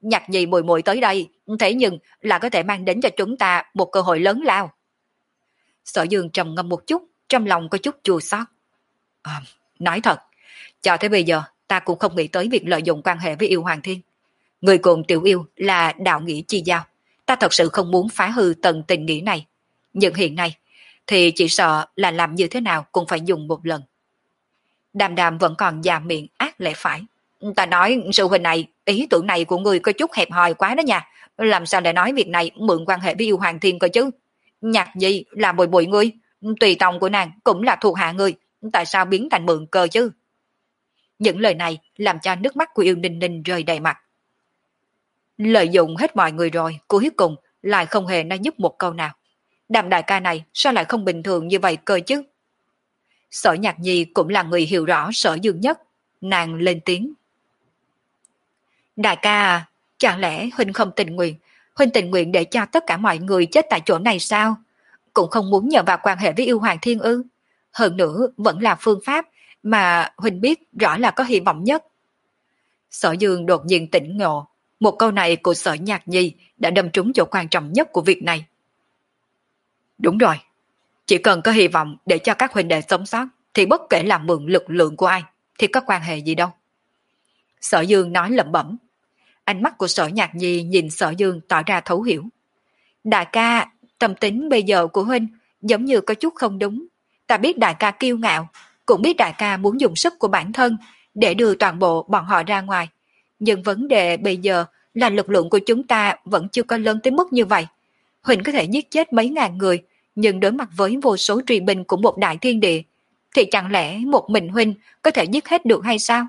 Speaker 1: Nhạc Nhi mùi mùi tới đây, thế nhưng là có thể mang đến cho chúng ta một cơ hội lớn lao. Sở Dương trầm ngâm một chút, trong lòng có chút chua xót. À, nói thật, cho tới bây giờ ta cũng không nghĩ tới việc lợi dụng quan hệ với yêu Hoàng Thiên. Người cùng tiểu yêu là đạo nghĩa chi giao, ta thật sự không muốn phá hư tầng tình nghĩa này. Nhưng hiện nay thì chỉ sợ là làm như thế nào cũng phải dùng một lần. Đàm Đàm vẫn còn già miệng ác lẽ phải. Ta nói sự hình này, ý tưởng này của người có chút hẹp hòi quá đó nha. Làm sao lại nói việc này mượn quan hệ với yêu Hoàng Thiên cơ chứ? Nhạc gì là bồi bội ngươi, tùy tòng của nàng cũng là thuộc hạ ngươi, tại sao biến thành mượn cờ chứ? Những lời này làm cho nước mắt của yêu Ninh Ninh rơi đầy mặt. Lợi dụng hết mọi người rồi, cuối cùng lại không hề nói giúp một câu nào. Đàm đại ca này sao lại không bình thường như vậy cơ chứ? Sở Nhạc Nhi cũng là người hiểu rõ Sở Dương nhất, nàng lên tiếng. Đại ca à, chẳng lẽ huynh không tình nguyện, huynh tình nguyện để cho tất cả mọi người chết tại chỗ này sao? Cũng không muốn nhờ vào quan hệ với yêu Hoàng Thiên ư? Hơn nữa vẫn là phương pháp mà huynh biết rõ là có hy vọng nhất. Sở Dương đột nhiên tỉnh ngộ, một câu này của Sở Nhạc Nhi đã đâm trúng chỗ quan trọng nhất của việc này. Đúng rồi, chỉ cần có hy vọng để cho các huynh đệ sống sót thì bất kể là mượn lực lượng của ai thì có quan hệ gì đâu. Sở Dương nói lẩm bẩm. Ánh mắt của Sở Nhạc Nhi nhìn Sở Dương tỏ ra thấu hiểu. Đại ca, tâm tính bây giờ của huynh giống như có chút không đúng. Ta biết đại ca kiêu ngạo, cũng biết đại ca muốn dùng sức của bản thân để đưa toàn bộ bọn họ ra ngoài. Nhưng vấn đề bây giờ là lực lượng của chúng ta vẫn chưa có lớn tới mức như vậy. Huynh có thể giết chết mấy ngàn người, nhưng đối mặt với vô số truy binh của một đại thiên địa, thì chẳng lẽ một mình huynh có thể giết hết được hay sao?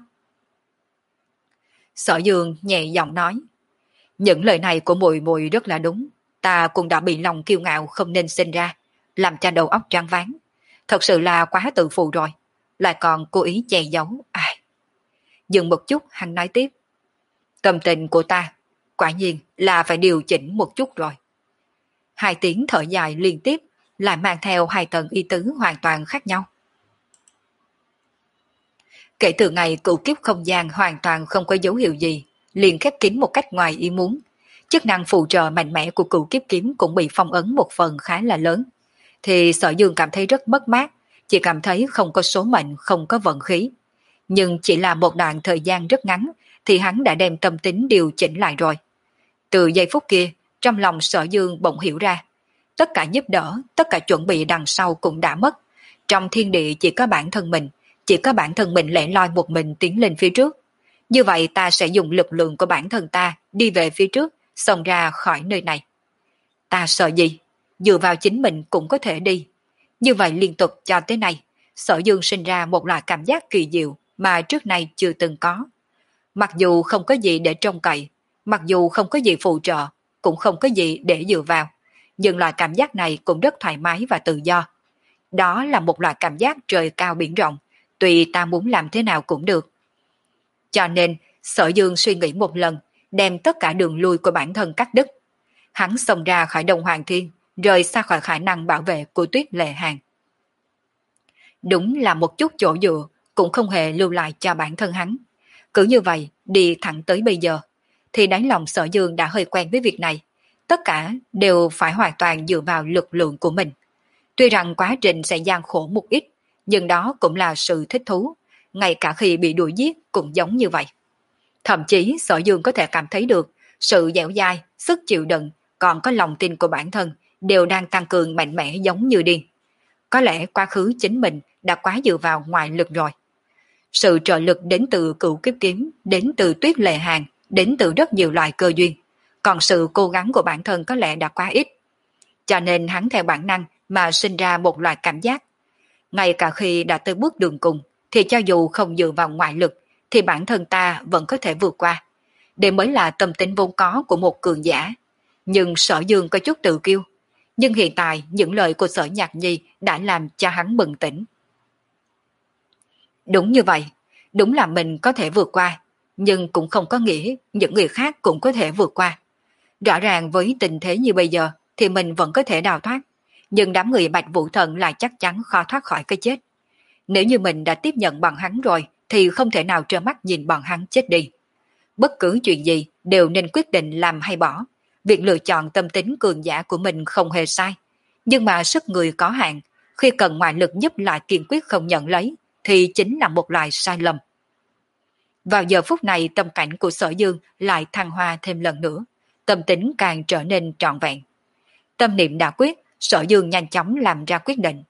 Speaker 1: Sở Dương nhẹ giọng nói. Những lời này của muội muội rất là đúng. Ta cũng đã bị lòng kiêu ngạo không nên sinh ra, làm cho đầu óc choáng váng. Thật sự là quá tự phụ rồi, lại còn cố ý che giấu. Ai? Dừng một chút hắn nói tiếp. Tâm tình của ta quả nhiên là phải điều chỉnh một chút rồi. Hai tiếng thở dài liên tiếp lại mang theo hai tầng ý tứ hoàn toàn khác nhau. Kể từ ngày cựu kiếp không gian hoàn toàn không có dấu hiệu gì, liền khép kín một cách ngoài ý muốn. Chức năng phụ trợ mạnh mẽ của cựu kiếp kiếm cũng bị phong ấn một phần khá là lớn. Thì Sở Dương cảm thấy rất mất mát, chỉ cảm thấy không có số mệnh, không có vận khí. Nhưng chỉ là một đoạn thời gian rất ngắn, thì hắn đã đem tâm tính điều chỉnh lại rồi. Từ giây phút kia, trong lòng Sở Dương bỗng hiểu ra. Tất cả giúp đỡ, tất cả chuẩn bị đằng sau cũng đã mất. Trong thiên địa chỉ có bản thân mình, chỉ có bản thân mình lẻ loi một mình tiến lên phía trước. Như vậy ta sẽ dùng lực lượng của bản thân ta đi về phía trước, xông ra khỏi nơi này. Ta sợ gì? Dựa vào chính mình cũng có thể đi. Như vậy liên tục cho tới nay, Sở Dương sinh ra một loại cảm giác kỳ diệu mà trước nay chưa từng có. Mặc dù không có gì để trông cậy, mặc dù không có gì phụ trợ, cũng không có gì để dựa vào, nhưng loại cảm giác này cũng rất thoải mái và tự do. Đó là một loại cảm giác trời cao biển rộng, tùy ta muốn làm thế nào cũng được. Cho nên, Sở Dương suy nghĩ một lần, đem tất cả đường lui của bản thân cắt đứt. Hắn xông ra khỏi Đông Hoàng Thiên, rời xa khỏi khả năng bảo vệ của Tuyết Lệ Hàn. Đúng là một chút chỗ dựa, cũng không hề lưu lại cho bản thân hắn. Cứ như vậy, đi thẳng tới bây giờ, thì đáy lòng Sở Dương đã hơi quen với việc này. Tất cả đều phải hoàn toàn dựa vào lực lượng của mình. Tuy rằng quá trình sẽ gian khổ một ít, nhưng đó cũng là sự thích thú, ngay cả khi bị đuổi giết cũng giống như vậy. Thậm chí Sở Dương có thể cảm thấy được sự dẻo dai, sức chịu đựng, còn có lòng tin của bản thân đều đang tăng cường mạnh mẽ giống như điên. Có lẽ quá khứ chính mình đã quá dựa vào ngoại lực rồi. Sự trợ lực đến từ cựu kiếp kiếm, đến từ Tuyết Lệ Hàn, đến từ rất nhiều loại cơ duyên, còn sự cố gắng của bản thân có lẽ đã quá ít. Cho nên hắn theo bản năng mà sinh ra một loại cảm giác. Ngay cả khi đã tới bước đường cùng, thì cho dù không dựa vào ngoại lực, thì bản thân ta vẫn có thể vượt qua. Đây mới là tâm tính vốn có của một cường giả. Nhưng Sở Dương có chút tự kiêu. Nhưng hiện tại những lời của Sở Nhạc Nhi đã làm cho hắn bừng tỉnh. Đúng như vậy, đúng là mình có thể vượt qua, nhưng cũng không có nghĩa những người khác cũng có thể vượt qua. Rõ ràng với tình thế như bây giờ thì mình vẫn có thể đào thoát, nhưng đám người Bạch Vũ Thần lại chắc chắn khó thoát khỏi cái chết. Nếu như mình đã tiếp nhận bọn hắn rồi thì không thể nào trơ mắt nhìn bọn hắn chết đi. bất cứ chuyện gì đều nên quyết định làm hay bỏ. Việc lựa chọn tâm tính cường giả của mình không hề sai. Nhưng mà sức người có hạn, khi cần ngoại lực giúp lại kiên quyết không nhận lấy, thì chính là một loại sai lầm. Vào giờ phút này tâm cảnh của Sở Dương lại thăng hoa thêm lần nữa, tâm tính càng trở nên trọn vẹn. Tâm niệm đã quyết, Sở Dương nhanh chóng làm ra quyết định.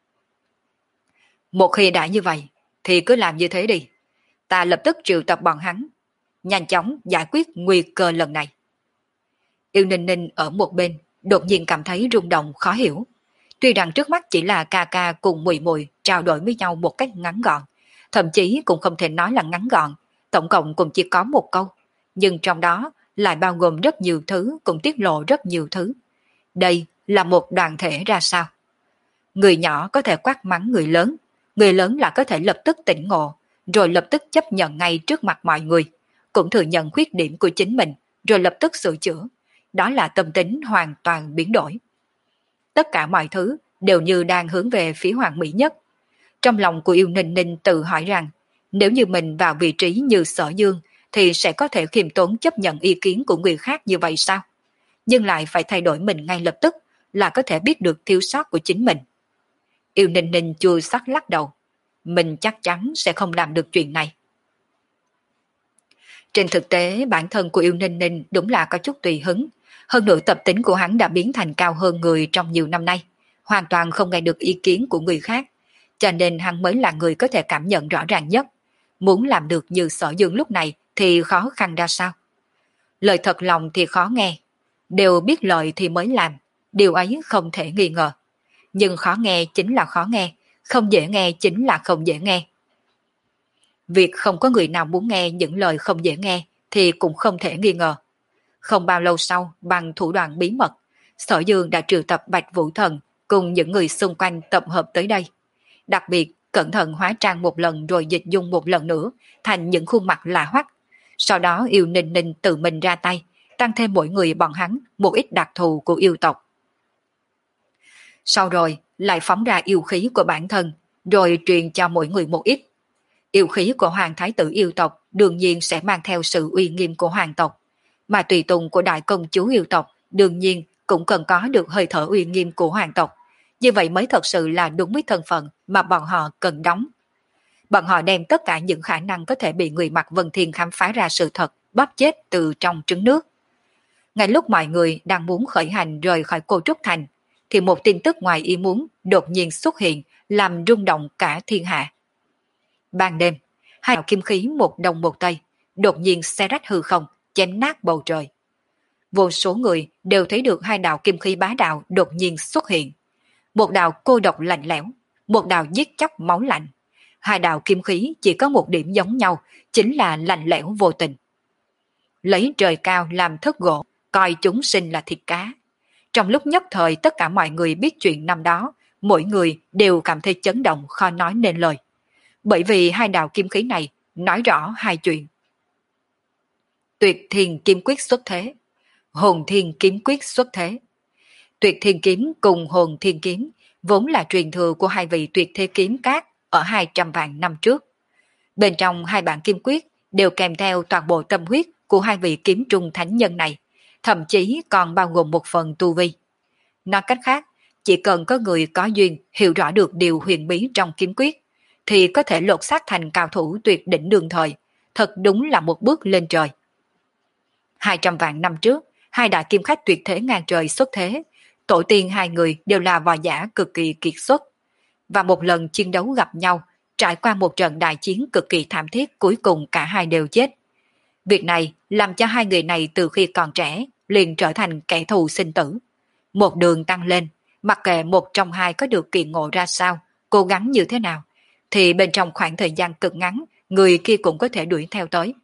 Speaker 1: Một khi đã như vậy, thì cứ làm như thế đi. Ta lập tức triệu tập bọn hắn, nhanh chóng giải quyết nguy cơ lần này. Yêu Ninh Ninh ở một bên, đột nhiên cảm thấy rung động khó hiểu. Tuy rằng trước mắt chỉ là ca ca cùng mùi mùi trao đổi với nhau một cách ngắn gọn, thậm chí cũng không thể nói là ngắn gọn, tổng cộng cũng chỉ có một câu, nhưng trong đó lại bao gồm rất nhiều thứ, cũng tiết lộ rất nhiều thứ. Đây là một đoàn thể ra sao? Người nhỏ có thể quát mắng người lớn, người lớn là có thể lập tức tỉnh ngộ, rồi lập tức chấp nhận ngay trước mặt mọi người, cũng thừa nhận khuyết điểm của chính mình, rồi lập tức sửa chữa. Đó là tâm tính hoàn toàn biến đổi. Tất cả mọi thứ đều như đang hướng về phía hoàn mỹ nhất. Trong lòng của Yêu Ninh Ninh tự hỏi rằng, nếu như mình vào vị trí như Sở Dương, thì sẽ có thể khiêm tốn chấp nhận ý kiến của người khác như vậy sao? Nhưng lại phải thay đổi mình ngay lập tức, là có thể biết được thiếu sót của chính mình. Yêu Ninh Ninh chua sắc lắc đầu. Mình chắc chắn sẽ không làm được chuyện này. Trên thực tế, bản thân của Yêu Ninh Ninh đúng là có chút tùy hứng. Hơn nữa tập tính của hắn đã biến thành cao hơn người trong nhiều năm nay, hoàn toàn không nghe được ý kiến của người khác, cho nên hắn mới là người có thể cảm nhận rõ ràng nhất. Muốn làm được như Sở Dương lúc này thì khó khăn ra sao? Lời thật lòng thì khó nghe, đều biết lời thì mới làm, điều ấy không thể nghi ngờ. Nhưng khó nghe chính là khó nghe, không dễ nghe chính là không dễ nghe. Việc không có người nào muốn nghe những lời không dễ nghe thì cũng không thể nghi ngờ. Không bao lâu sau, bằng thủ đoạn bí mật, Sở Dương đã triệu tập Bạch Vũ Thần cùng những người xung quanh tập hợp tới đây. Đặc biệt, cẩn thận hóa trang một lần rồi dịch dung một lần nữa thành những khuôn mặt lạ hoắc. Sau đó Yêu Ninh Ninh tự mình ra tay, tăng thêm mỗi người bọn hắn một ít đặc thù của yêu tộc. Sau rồi, lại phóng ra yêu khí của bản thân, rồi truyền cho mỗi người một ít. Yêu khí của Hoàng Thái tử yêu tộc đương nhiên sẽ mang theo sự uy nghiêm của hoàng tộc, mà tùy tùng của đại công chúa yêu tộc đương nhiên cũng cần có được hơi thở uy nghiêm của hoàng tộc. Như vậy mới thật sự là đúng với thân phận mà bọn họ cần đóng. Bọn họ đem tất cả những khả năng có thể bị người mặc Vân Thiên khám phá ra sự thật bóp chết từ trong trứng nước. Ngay lúc mọi người đang muốn khởi hành rời khỏi Cô Trúc Thành, thì một tin tức ngoài ý muốn đột nhiên xuất hiện làm rung động cả thiên hạ. Ban đêm, hai đạo kim khí một đông một tây đột nhiên xé rách hư không, chém nát bầu trời. Vô số người đều thấy được hai đạo kim khí bá đạo đột nhiên xuất hiện. Một đạo cô độc lạnh lẽo, một đạo giết chóc máu lạnh. Hai đạo kim khí chỉ có một điểm giống nhau, chính là lạnh lẽo vô tình. Lấy trời cao làm thất gỗ, coi chúng sinh là thịt cá. Trong lúc nhất thời tất cả mọi người biết chuyện năm đó, mỗi người đều cảm thấy chấn động khó nói nên lời. Bởi vì hai đạo kim khí này nói rõ hai chuyện. Tuyệt thiên kiếm quyết xuất thế, hồn thiên kiếm quyết xuất thế. Tuyệt thiên kiếm cùng hồn thiên kiếm vốn là truyền thừa của hai vị tuyệt thế kiếm cát ở hai trăm vạn năm trước. Bên trong hai bản kim quyết đều kèm theo toàn bộ tâm huyết của hai vị kiếm trung thánh nhân này, thậm chí còn bao gồm một phần tu vi. Nói cách khác, chỉ cần có người có duyên hiểu rõ được điều huyền bí trong kiếm quyết, thì có thể lột xác thành cao thủ tuyệt đỉnh đường thời, thật đúng là một bước lên trời. Hai trăm vạn năm trước, hai đại kim khách tuyệt thế ngang trời xuất thế, tổ tiên hai người đều là võ giả cực kỳ kiệt xuất. Và một lần chiến đấu gặp nhau, trải qua một trận đại chiến cực kỳ thảm thiết, cuối cùng cả hai đều chết. Việc này làm cho hai người này từ khi còn trẻ liền trở thành kẻ thù sinh tử. Một đường tăng lên, mặc kệ một trong hai có được kỳ ngộ ra sao, cố gắng như thế nào, thì bên trong khoảng thời gian cực ngắn, người kia cũng có thể đuổi theo tới.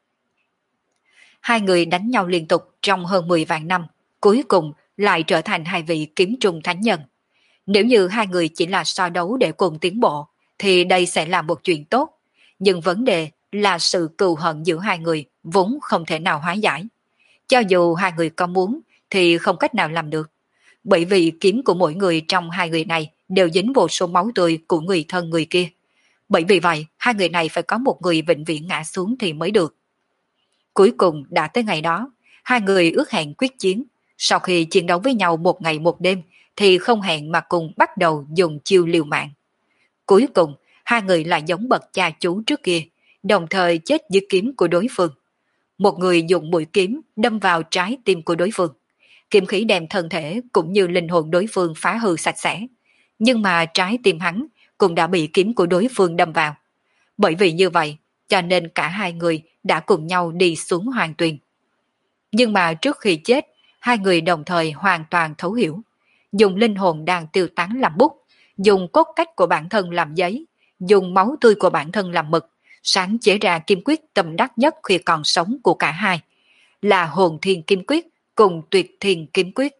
Speaker 1: Hai người đánh nhau liên tục trong hơn mười vạn năm, cuối cùng lại trở thành hai vị kiếm trung thánh nhân. Nếu như hai người chỉ là so đấu để cùng tiến bộ, thì đây sẽ là một chuyện tốt. Nhưng vấn đề là sự cừu hận giữa hai người vốn không thể nào hóa giải. Cho dù hai người có muốn, thì không cách nào làm được. Bởi vì kiếm của mỗi người trong hai người này đều dính vô số máu tươi của người thân người kia. Bởi vì vậy, hai người này phải có một người vĩnh viễn ngã xuống thì mới được. Cuối cùng đã tới ngày đó, hai người ước hẹn quyết chiến. Sau khi chiến đấu với nhau một ngày một đêm, thì không hẹn mà cùng bắt đầu dùng chiêu liều mạng. Cuối cùng, hai người lại giống bậc cha chú trước kia, đồng thời chết dưới kiếm của đối phương. Một người dùng mũi kiếm đâm vào trái tim của đối phương. Kiếm khí đem thân thể cũng như linh hồn đối phương phá hư sạch sẽ. Nhưng mà trái tim hắn cũng đã bị kiếm của đối phương đâm vào. Bởi vì như vậy, cho nên cả hai người đã cùng nhau đi xuống hoàng tuyền. Nhưng mà trước khi chết, hai người đồng thời hoàn toàn thấu hiểu. Dùng linh hồn đang tiêu tán làm bút, dùng cốt cách của bản thân làm giấy, dùng máu tươi của bản thân làm mực, sáng chế ra kim quyết tâm đắc nhất khi còn sống của cả hai, là hồn thiên kim quyết cùng tuyệt thiên kim quyết.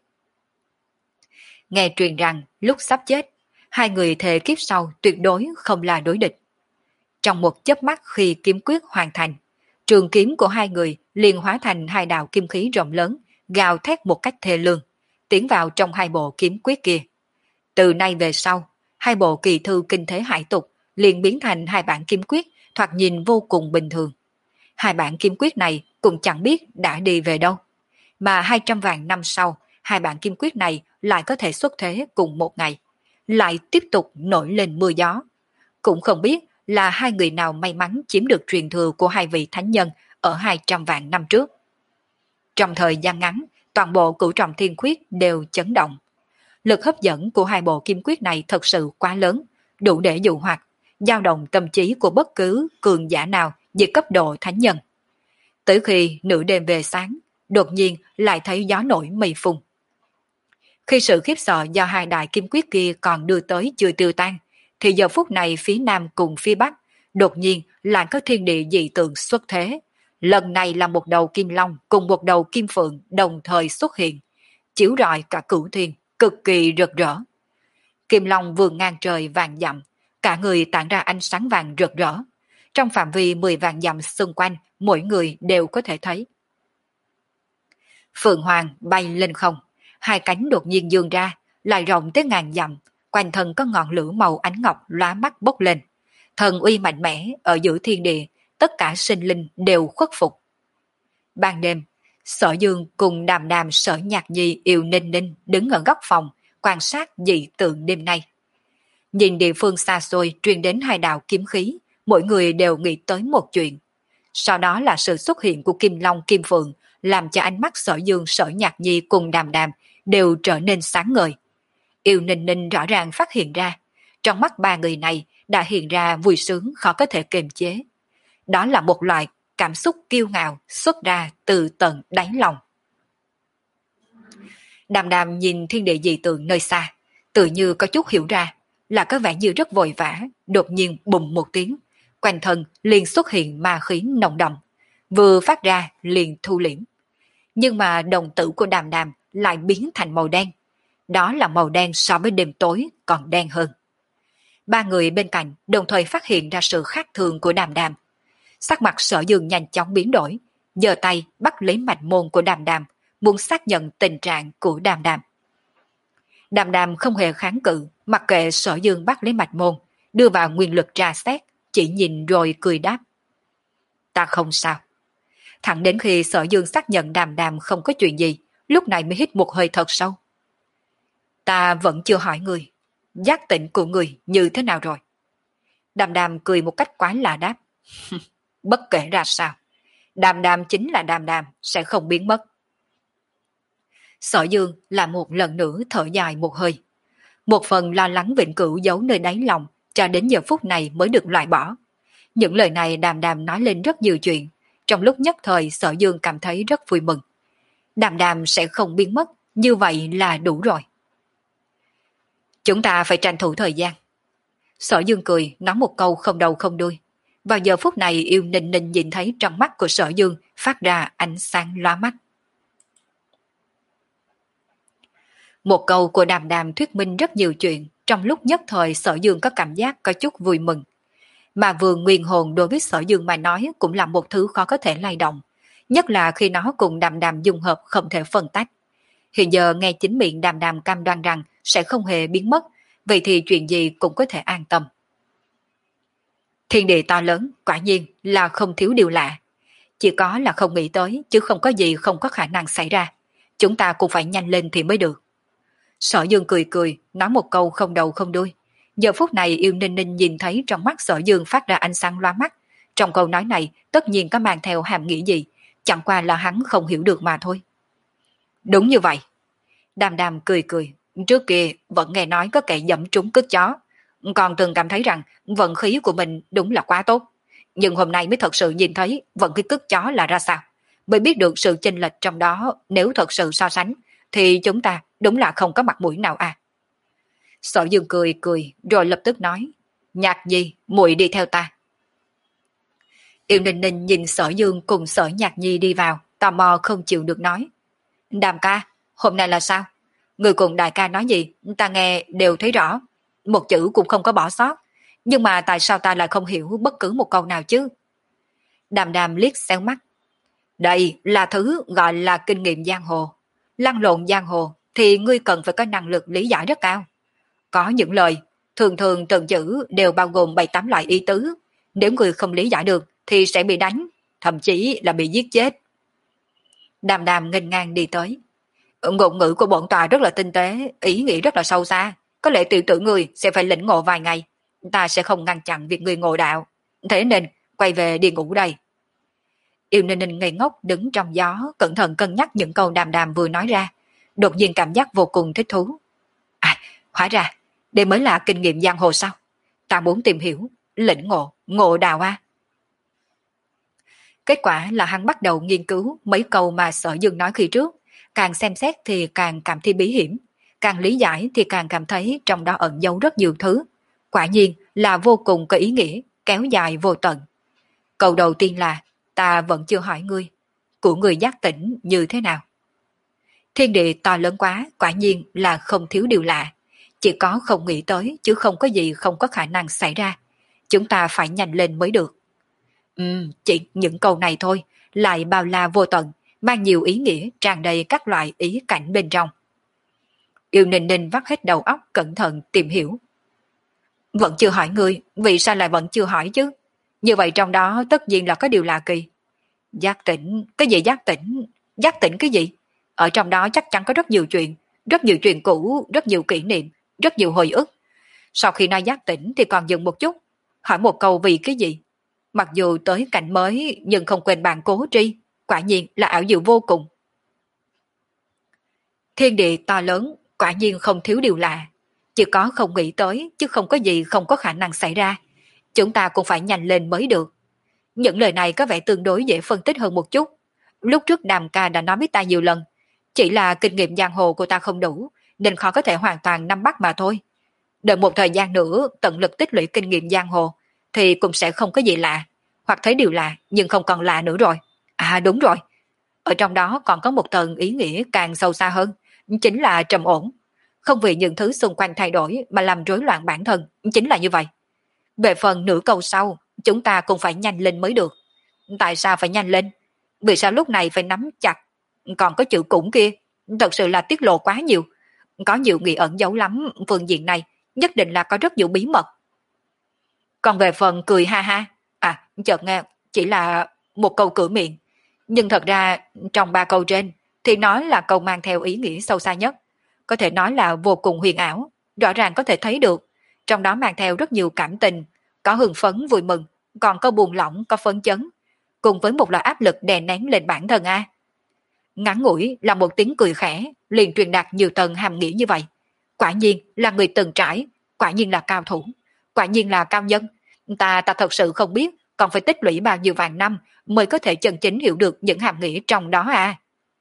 Speaker 1: Nghe truyền rằng lúc sắp chết, hai người thề kiếp sau tuyệt đối không là đối địch. Trong một chớp mắt khi kiếm quyết hoàn thành, trường kiếm của hai người liền hóa thành hai đạo kim khí rộng lớn, gào thét một cách thê lương, tiến vào trong hai bộ kiếm quyết kia. Từ nay về sau, hai bộ kỳ thư kinh thế hải tục liền biến thành hai bản kim quyết thoạt nhìn vô cùng bình thường. Hai bản kim quyết này cũng chẳng biết đã đi về đâu. Mà hai trăm vạn năm sau, hai bản kim quyết này lại có thể xuất thế cùng một ngày, lại tiếp tục nổi lên mưa gió. Cũng không biết là hai người nào may mắn chiếm được truyền thừa của hai vị thánh nhân ở hai trăm vạn năm trước. Trong thời gian ngắn, toàn bộ cửu trọng thiên quyết đều chấn động. Lực hấp dẫn của hai bộ kim quyết này thật sự quá lớn, đủ để dụ hoặc, dao động tâm trí của bất cứ cường giả nào về cấp độ thánh nhân. Tới khi nửa đêm về sáng, đột nhiên lại thấy gió nổi mây phun. Khi sự khiếp sợ do hai đại kim quyết kia còn đưa tới chưa tiêu tan, thì giờ phút này phía nam cùng phía bắc, đột nhiên lại có thiên địa dị tượng xuất thế. Lần này là một đầu kim long cùng một đầu kim phượng đồng thời xuất hiện, chiếu rọi cả cửu thiên, cực kỳ rực rỡ. Kim long vươn ngang trời vàng dặm, cả người tản ra ánh sáng vàng rực rỡ. Trong phạm vi mười vạn dặm xung quanh, mỗi người đều có thể thấy. Phượng hoàng bay lên không, hai cánh đột nhiên dương ra, lại rộng tới ngàn dặm, quanh thân có ngọn lửa màu ánh ngọc lóa mắt bốc lên. Thần uy mạnh mẽ ở giữa thiên địa, tất cả sinh linh đều khuất phục. Ban đêm, Sở Dương cùng Đàm Đàm Sở Nhạc Nhi yêu ninh ninh đứng ở góc phòng, quan sát dị tượng đêm nay. Nhìn địa phương xa xôi truyền đến hai đạo kiếm khí, mỗi người đều nghĩ tới một chuyện. Sau đó là sự xuất hiện của Kim Long Kim Phượng, làm cho ánh mắt Sở Dương Sở Nhạc Nhi cùng Đàm Đàm đều trở nên sáng ngời. Yêu ninh ninh rõ ràng phát hiện ra, trong mắt ba người này đã hiện ra vui sướng khó có thể kiềm chế. Đó là một loại cảm xúc kiêu ngạo xuất ra từ tận đáy lòng. Đàm Đàm nhìn thiên địa dị tượng nơi xa, tự như có chút hiểu ra, là có vẻ như rất vội vã, đột nhiên bùng một tiếng, quanh thân liền xuất hiện ma khí nồng đậm, vừa phát ra liền thu liễm. Nhưng mà đồng tử của Đàm Đàm lại biến thành màu đen, đó là màu đen so với đêm tối còn đen hơn. Ba người bên cạnh đồng thời phát hiện ra sự khác thường của Đàm Đàm. Sắc mặt Sở Dương nhanh chóng biến đổi, giơ tay bắt lấy mạch môn của Đàm Đàm, muốn xác nhận tình trạng của Đàm Đàm. Đàm Đàm không hề kháng cự, mặc kệ Sở Dương bắt lấy mạch môn, đưa vào nguyên lực tra xét, chỉ nhìn rồi cười đáp. Ta không sao. Thẳng đến khi Sở Dương xác nhận Đàm Đàm không có chuyện gì, lúc này mới hít một hơi thật sâu. Ta vẫn chưa hỏi người, giác tỉnh của người như thế nào rồi? Đàm Đàm cười một cách quá là đáp. Bất kể ra sao, Đàm Đàm chính là Đàm Đàm, sẽ không biến mất. Sở Dương là một lần nữa thở dài một hơi. Một phần lo lắng vĩnh cửu giấu nơi đáy lòng, cho đến giờ phút này mới được loại bỏ. Những lời này Đàm Đàm nói lên rất nhiều chuyện, trong lúc nhất thời Sở Dương cảm thấy rất vui mừng. Đàm Đàm sẽ không biến mất, như vậy là đủ rồi. Chúng ta phải tranh thủ thời gian. Sở Dương cười, nói một câu không đầu không đuôi. Vào giờ phút này Yêu Ninh Ninh nhìn thấy trong mắt của Sở Dương phát ra ánh sáng lóa mắt. Một câu của Đàm Đàm thuyết minh rất nhiều chuyện, trong lúc nhất thời Sở Dương có cảm giác có chút vui mừng. Mà vườn nguyên hồn đối với Sở Dương mà nói cũng là một thứ khó có thể lay động, nhất là khi nó cùng Đàm Đàm dung hợp không thể phân tách. Hiện giờ nghe chính miệng Đàm Đàm cam đoan rằng sẽ không hề biến mất, vậy thì chuyện gì cũng có thể an tâm. Thiên địa to lớn, quả nhiên là không thiếu điều lạ. Chỉ có là không nghĩ tới, chứ không có gì không có khả năng xảy ra. Chúng ta cũng phải nhanh lên thì mới được. Sở Dương cười cười, nói một câu không đầu không đuôi. Giờ phút này Yêu Ninh Ninh nhìn thấy trong mắt Sở Dương phát ra ánh sáng loa mắt. Trong câu nói này tất nhiên có mang theo hàm nghĩa gì, chẳng qua là hắn không hiểu được mà thôi. Đúng như vậy. Đàm Đàm cười cười, trước kia vẫn nghe nói có kẻ dẫm trúng cứt chó, còn từng cảm thấy rằng vận khí của mình đúng là quá tốt. Nhưng hôm nay mới thật sự nhìn thấy vận cái cứt chó là ra sao, mới biết được sự chênh lệch trong đó. Nếu thật sự so sánh thì chúng ta đúng là không có mặt mũi nào à. Sở Dương cười cười rồi lập tức nói, Nhạc Nhi, muội đi theo ta. Yêu Ninh Ninh nhìn Sở Dương cùng Sở Nhạc Nhi đi vào, tò mò không chịu được nói, Đàm ca, hôm nay là sao? Người cùng đại ca nói gì, ta nghe đều thấy rõ, một chữ cũng không có bỏ sót, nhưng mà tại sao ta lại không hiểu bất cứ một câu nào chứ? Đàm Đàm liếc xéo mắt. Đây là thứ gọi là kinh nghiệm giang hồ. Lăn lộn giang hồ thì ngươi cần phải có năng lực lý giải rất cao. Có những lời, thường thường từng chữ đều bao gồm bảy tám loại ý tứ. Nếu người không lý giải được thì sẽ bị đánh, thậm chí là bị giết chết. Đàm Đàm nghênh ngang đi tới. Ngôn ngữ của bổn tòa rất là tinh tế, ý nghĩa rất là sâu xa. Có lẽ tiểu tử người sẽ phải lĩnh ngộ vài ngày. Ta sẽ không ngăn chặn việc người ngộ đạo. Thế nên quay về đi ngủ đây. Yêu Ninh Ninh ngây ngốc đứng trong gió, cẩn thận cân nhắc những câu Đàm Đàm vừa nói ra. Đột nhiên cảm giác vô cùng thích thú. À, hóa ra đây mới là kinh nghiệm giang hồ sao? Ta muốn tìm hiểu, lĩnh ngộ, ngộ đạo à? Kết quả là hắn bắt đầu nghiên cứu mấy câu mà Sở Dương nói khi trước. Càng xem xét thì càng cảm thấy bí hiểm, càng lý giải thì càng cảm thấy trong đó ẩn giấu rất nhiều thứ. Quả nhiên là vô cùng có ý nghĩa, kéo dài vô tận. Câu đầu tiên là, ta vẫn chưa hỏi ngươi, của người giác tỉnh như thế nào? Thiên địa to lớn quá, quả nhiên là không thiếu điều lạ. Chỉ có không nghĩ tới, chứ không có gì không có khả năng xảy ra. Chúng ta phải nhanh lên mới được. Ừm, chỉ những câu này thôi, lại bao la vô tận, mang nhiều ý nghĩa, tràn đầy các loại ý cảnh bên trong. Yêu Ninh Ninh vắt hết đầu óc cẩn thận tìm hiểu. Vẫn chưa hỏi ngươi, vì sao lại vẫn chưa hỏi chứ? Như vậy trong đó tất nhiên là có điều lạ kỳ. Giác tỉnh, cái gì giác tỉnh? Giác tỉnh cái gì? Ở trong đó chắc chắn có rất nhiều chuyện, rất nhiều chuyện cũ, rất nhiều kỷ niệm, rất nhiều hồi ức. Sau khi nói giác tỉnh thì còn dừng một chút, hỏi một câu vì cái gì? Mặc dù tới cảnh mới nhưng không quên bạn cố tri, quả nhiên là ảo diệu vô cùng. Thiên địa to lớn, quả nhiên không thiếu điều lạ. Chỉ có không nghĩ tới, chứ không có gì không có khả năng xảy ra. Chúng ta cũng phải nhanh lên mới được. Những lời này có vẻ tương đối dễ phân tích hơn một chút. Lúc trước Đàm ca đã nói với ta nhiều lần, chỉ là kinh nghiệm giang hồ của ta không đủ, nên khó có thể hoàn toàn nắm bắt mà thôi. Đợi một thời gian nữa tận lực tích lũy kinh nghiệm giang hồ, thì cũng sẽ không có gì lạ, hoặc thấy điều lạ nhưng không còn lạ nữa rồi. À đúng rồi, ở trong đó còn có một tầng ý nghĩa càng sâu xa hơn, chính là trầm ổn. Không vì những thứ xung quanh thay đổi mà làm rối loạn bản thân, chính là như vậy. Về phần nửa câu sau, chúng ta cũng phải nhanh lên mới được. Tại sao phải nhanh lên? Vì sao lúc này phải nắm chặt? Còn có chữ cũng kia, thật sự là tiết lộ quá nhiều. Có nhiều nghi ẩn giấu lắm, phương diện này nhất định là có rất nhiều bí mật. Còn về phần cười ha ha, à chợt nghe chỉ là một câu cửa miệng, nhưng thật ra trong ba câu trên thì nói là câu mang theo ý nghĩa sâu xa nhất, có thể nói là vô cùng huyền ảo, rõ ràng có thể thấy được trong đó mang theo rất nhiều cảm tình, có hưng phấn vui mừng, còn có buồn lỏng, có phấn chấn, cùng với một loại áp lực đè nén lên bản thân a. Ngắn ngủi là một tiếng cười khẽ, liền truyền đạt nhiều tầng hàm nghĩa như vậy. Quả nhiên là người từng trải, quả nhiên là cao thủ, quả nhiên là cao nhân. Ta ta thật sự không biết còn phải tích lũy bao nhiêu vạn năm mới có thể chân chính hiểu được những hàm nghĩa trong đó à.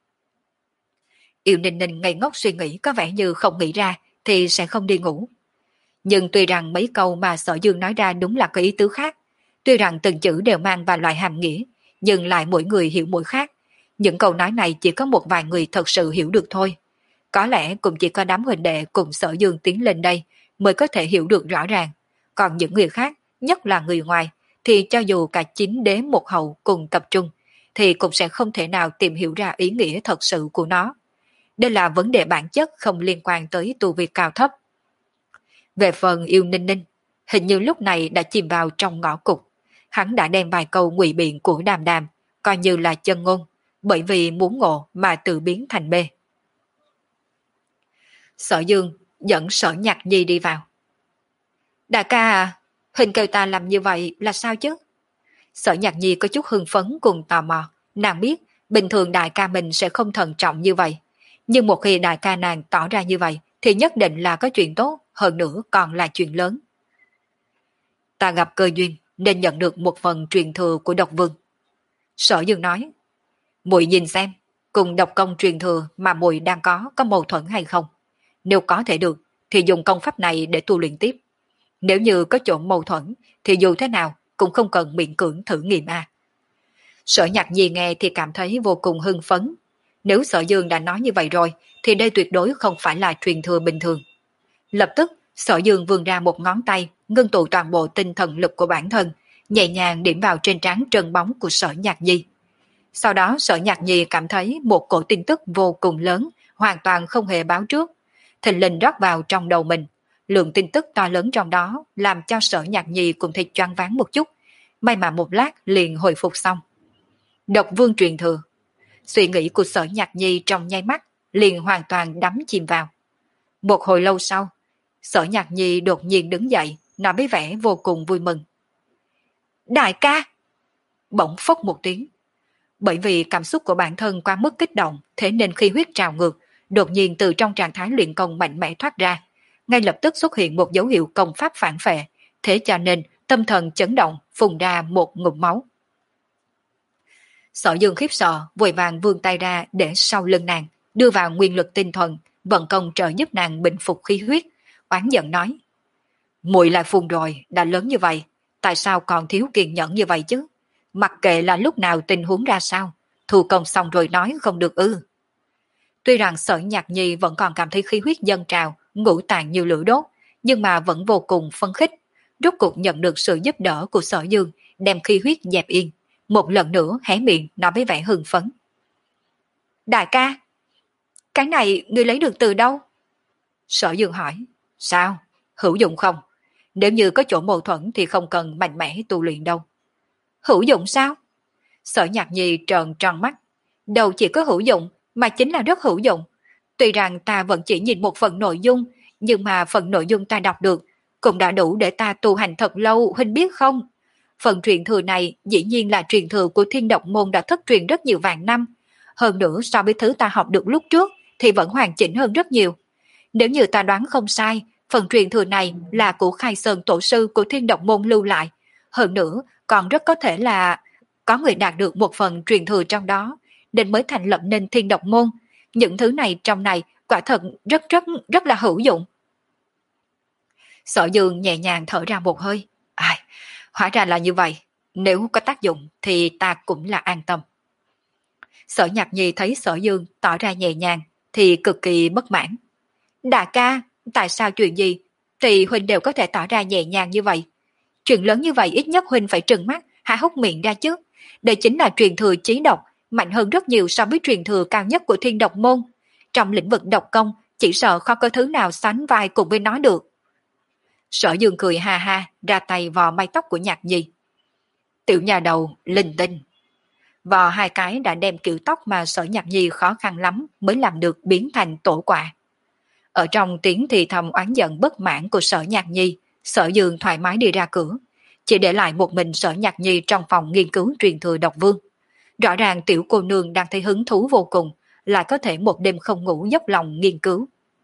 Speaker 1: Yêu Ninh Ninh ngây ngốc suy nghĩ, có vẻ như không nghĩ ra thì sẽ không đi ngủ. Nhưng tuy rằng mấy câu mà Sở Dương nói ra đúng là có ý tứ khác, tuy rằng từng chữ đều mang vài loại hàm nghĩa, nhưng lại mỗi người hiểu mỗi khác. Những câu nói này chỉ có một vài người thật sự hiểu được thôi. Có lẽ cũng chỉ có đám huynh đệ cùng Sở Dương tiến lên đây mới có thể hiểu được rõ ràng. Còn những người khác, nhất là người ngoài, thì cho dù cả chín đế một hậu cùng tập trung, thì cũng sẽ không thể nào tìm hiểu ra ý nghĩa thật sự của nó. Đây là vấn đề bản chất không liên quan tới tu vi cao thấp. Về phần Yêu Ninh Ninh, hình như lúc này đã chìm vào trong ngõ cụt. Hắn đã đem vài câu ngụy biện của Đàm Đàm, coi như là chân ngôn, bởi vì muốn ngộ mà tự biến thành mê. Sở Dương dẫn Sở Nhạc Nhi đi vào. Đại ca à, Huynh kêu ta làm như vậy là sao chứ? Sở Nhạc Nhi có chút hưng phấn cùng tò mò, nàng biết bình thường đại ca mình sẽ không thận trọng như vậy. Nhưng một khi đại ca nàng tỏ ra như vậy thì nhất định là có chuyện tốt, hơn nữa còn là chuyện lớn. Ta gặp cơ duyên nên nhận được một phần truyền thừa của độc vương. Sở Dương nói, muội nhìn xem, cùng độc công truyền thừa mà muội đang có có mâu thuẫn hay không? Nếu có thể được thì dùng công pháp này để tu luyện tiếp. Nếu như có chỗ mâu thuẫn thì dù thế nào cũng không cần miễn cưỡng thử nghiệm a. À. Sở Nhạc Nhi nghe thì cảm thấy vô cùng hưng phấn. Nếu Sở Dương đã nói như vậy rồi thì đây tuyệt đối không phải là truyền thừa bình thường. Lập tức Sở Dương vươn ra một ngón tay, ngưng tụ toàn bộ tinh thần lực của bản thân, nhẹ nhàng điểm vào trên trán trơn bóng của Sở Nhạc Nhi. Sau đó Sở Nhạc Nhi cảm thấy một cổ tin tức vô cùng lớn, hoàn toàn không hề báo trước. Thình lình rót vào trong đầu mình. Lượng tin tức to lớn trong đó làm cho Sở Nhạc Nhi cũng thấy choáng váng một chút. May mà một lát liền hồi phục xong. Độc vương truyền thừa. Suy nghĩ của Sở Nhạc Nhi trong nháy mắt liền hoàn toàn đắm chìm vào. Một hồi lâu sau, Sở Nhạc Nhi đột nhiên đứng dậy, nói với vẻ vô cùng vui mừng. Đại ca! Bỗng phốc một tiếng. Bởi vì cảm xúc của bản thân quá mức kích động, thế nên khi huyết trào ngược, đột nhiên từ trong trạng thái luyện công mạnh mẽ thoát ra, ngay lập tức xuất hiện một dấu hiệu công pháp phản phệ, thế cho nên tâm thần chấn động, phun ra một ngụm máu. Sở Dương khiếp sợ, vội vàng vươn tay ra để sau lưng nàng, đưa vào nguyên lực tinh thần, vận công trợ giúp nàng bình phục khí huyết, oán giận nói: muội lại phun rồi, đã lớn như vậy, tại sao còn thiếu kiên nhẫn như vậy chứ? Mặc kệ là lúc nào tình huống ra sao, thu công xong rồi nói không được ư? Tuy rằng Sở Nhạc Nhi vẫn còn cảm thấy khí huyết dâng trào, ngũ tạng như lửa đốt, nhưng mà vẫn vô cùng phấn khích. Rốt cuộc nhận được sự giúp đỡ của Sở Dương, đem khí huyết dẹp yên, một lần nữa hé miệng nói với vẻ hưng phấn: đại ca, cái này ngươi lấy được từ đâu? Sở Dương hỏi: sao, hữu dụng không? Nếu như có chỗ mâu thuẫn thì không cần mạnh mẽ tu luyện đâu. Hữu dụng sao? Sở Nhạc Nhi trợn tròn mắt. Đâu chỉ có hữu dụng, mà chính là rất hữu dụng. Tuy rằng ta vẫn chỉ nhìn một phần nội dung, nhưng mà phần nội dung ta đọc được cũng đã đủ để ta tu hành thật lâu, Huynh biết không? Phần truyền thừa này dĩ nhiên là truyền thừa của Thiên Độc Môn đã thất truyền rất nhiều vạn năm. Hơn nữa so với thứ ta học được lúc trước thì vẫn hoàn chỉnh hơn rất nhiều. Nếu như ta đoán không sai, phần truyền thừa này là của Khai Sơn tổ sư của Thiên Độc Môn lưu lại. Hơn nữa còn rất có thể là có người đạt được một phần truyền thừa trong đó, nên mới thành lập nên Thiên Độc Môn. Những thứ này trong này quả thật rất rất rất là hữu dụng. Sở Dương nhẹ nhàng thở ra một hơi. Ai, hóa ra là như vậy. Nếu có tác dụng thì ta cũng là an tâm. Sở Nhạc Nhi thấy Sở Dương tỏ ra nhẹ nhàng thì cực kỳ bất mãn. Đại ca, tại sao chuyện gì thì Huynh đều có thể tỏ ra nhẹ nhàng như vậy? Chuyện lớn như vậy ít nhất Huynh phải trừng mắt, há hốc miệng ra chứ. Đây chính là truyền thừa chí độc, mạnh hơn rất nhiều so với truyền thừa cao nhất của Thiên Độc Môn. Trong lĩnh vực độc công, chỉ sợ không có thứ nào sánh vai cùng với nó được. Sở Dương cười ha ha, ra tay vò mái tóc của Nhạc Nhi. Tiểu nhà đầu, linh tinh. Vò hai cái đã đem kiểu tóc mà Sở Nhạc Nhi khó khăn lắm mới làm được biến thành tổ quả. Ở trong tiếng thì thầm oán giận bất mãn của Sở Nhạc Nhi, Sở Dương thoải mái đi ra cửa, chỉ để lại một mình Sở Nhạc Nhi trong phòng nghiên cứu truyền thừa độc vương. Rõ ràng tiểu cô nương đang thấy hứng thú vô cùng, lại có thể một đêm không ngủ dốc lòng nghiên cứu.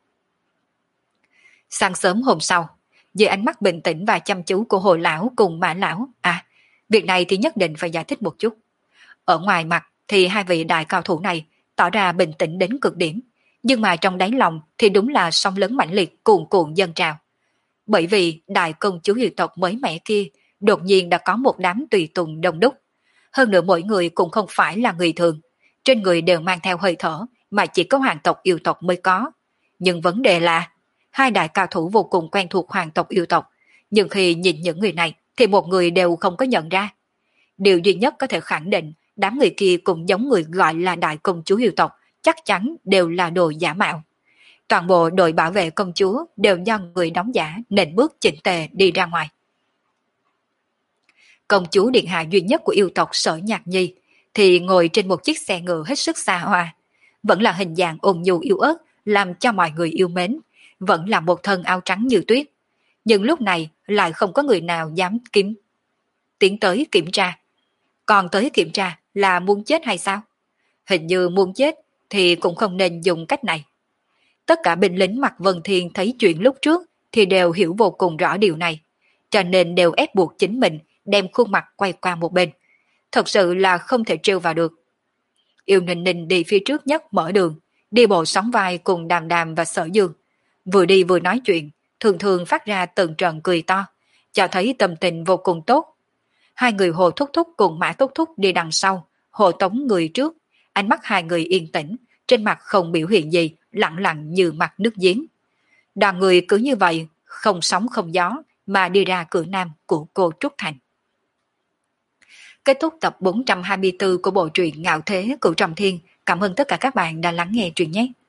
Speaker 1: Sáng sớm hôm sau, dưới ánh mắt bình tĩnh và chăm chú của Hồ lão cùng Mã lão, à, việc này thì nhất định phải giải thích một chút. Ở ngoài mặt thì hai vị đại cao thủ này tỏ ra bình tĩnh đến cực điểm, nhưng mà trong đáy lòng thì đúng là sóng lớn mãnh liệt cuồn cuộn dâng trào. Bởi vì đại công chúa yêu tộc mới mẻ kia đột nhiên đã có một đám tùy tùng đông đúc. Hơn nữa mỗi người cũng không phải là người thường, trên người đều mang theo hơi thở mà chỉ có hoàng tộc yêu tộc mới có. Nhưng vấn đề là hai đại cao thủ vô cùng quen thuộc hoàng tộc yêu tộc, nhưng khi nhìn những người này thì một người đều không có nhận ra. Điều duy nhất có thể khẳng định đám người kia cũng giống người gọi là đại công chúa yêu tộc, chắc chắn đều là đồ giả mạo. Toàn bộ đội bảo vệ công chúa đều do người đóng giả nện bước chỉnh tề đi ra ngoài. Công chúa điện hạ duy nhất của yêu tộc Sở Nhạc Nhi thì ngồi trên một chiếc xe ngựa hết sức xa hoa. Vẫn là hình dạng ôn nhu yếu ớt, làm cho mọi người yêu mến. Vẫn là một thân áo trắng như tuyết. Nhưng lúc này lại không có người nào dám kiếm tiến tới kiểm tra. Còn tới kiểm tra là muốn chết hay sao? Hình như muốn chết thì cũng không nên dùng cách này. Tất cả binh lính mặc Vân Thiên thấy chuyện lúc trước thì đều hiểu vô cùng rõ điều này, cho nên đều ép buộc chính mình đem khuôn mặt quay qua một bên. Thật sự là không thể trêu vào được. Yêu Ninh Ninh đi phía trước nhất mở đường, đi bộ sóng vai cùng Đàm Đàm và Sở Dương. Vừa đi vừa nói chuyện, thường thường phát ra từng trận cười to, cho thấy tâm tình vô cùng tốt. Hai người Hồ Thúc Thúc cùng Mã Thúc Thúc đi đằng sau, hộ tống người trước, ánh mắt hai người yên tĩnh, trên mặt không biểu hiện gì, lặng lặng như mặt nước giếng. Đoàn người cứ như vậy, không sóng không gió, mà đi ra cửa nam của cô Trúc Thành. Kết thúc tập bốn trăm hai mươi tư của bộ truyện Ngạo Thế Cửu Trầm Thiên. Cảm ơn tất cả các bạn đã lắng nghe truyện nhé.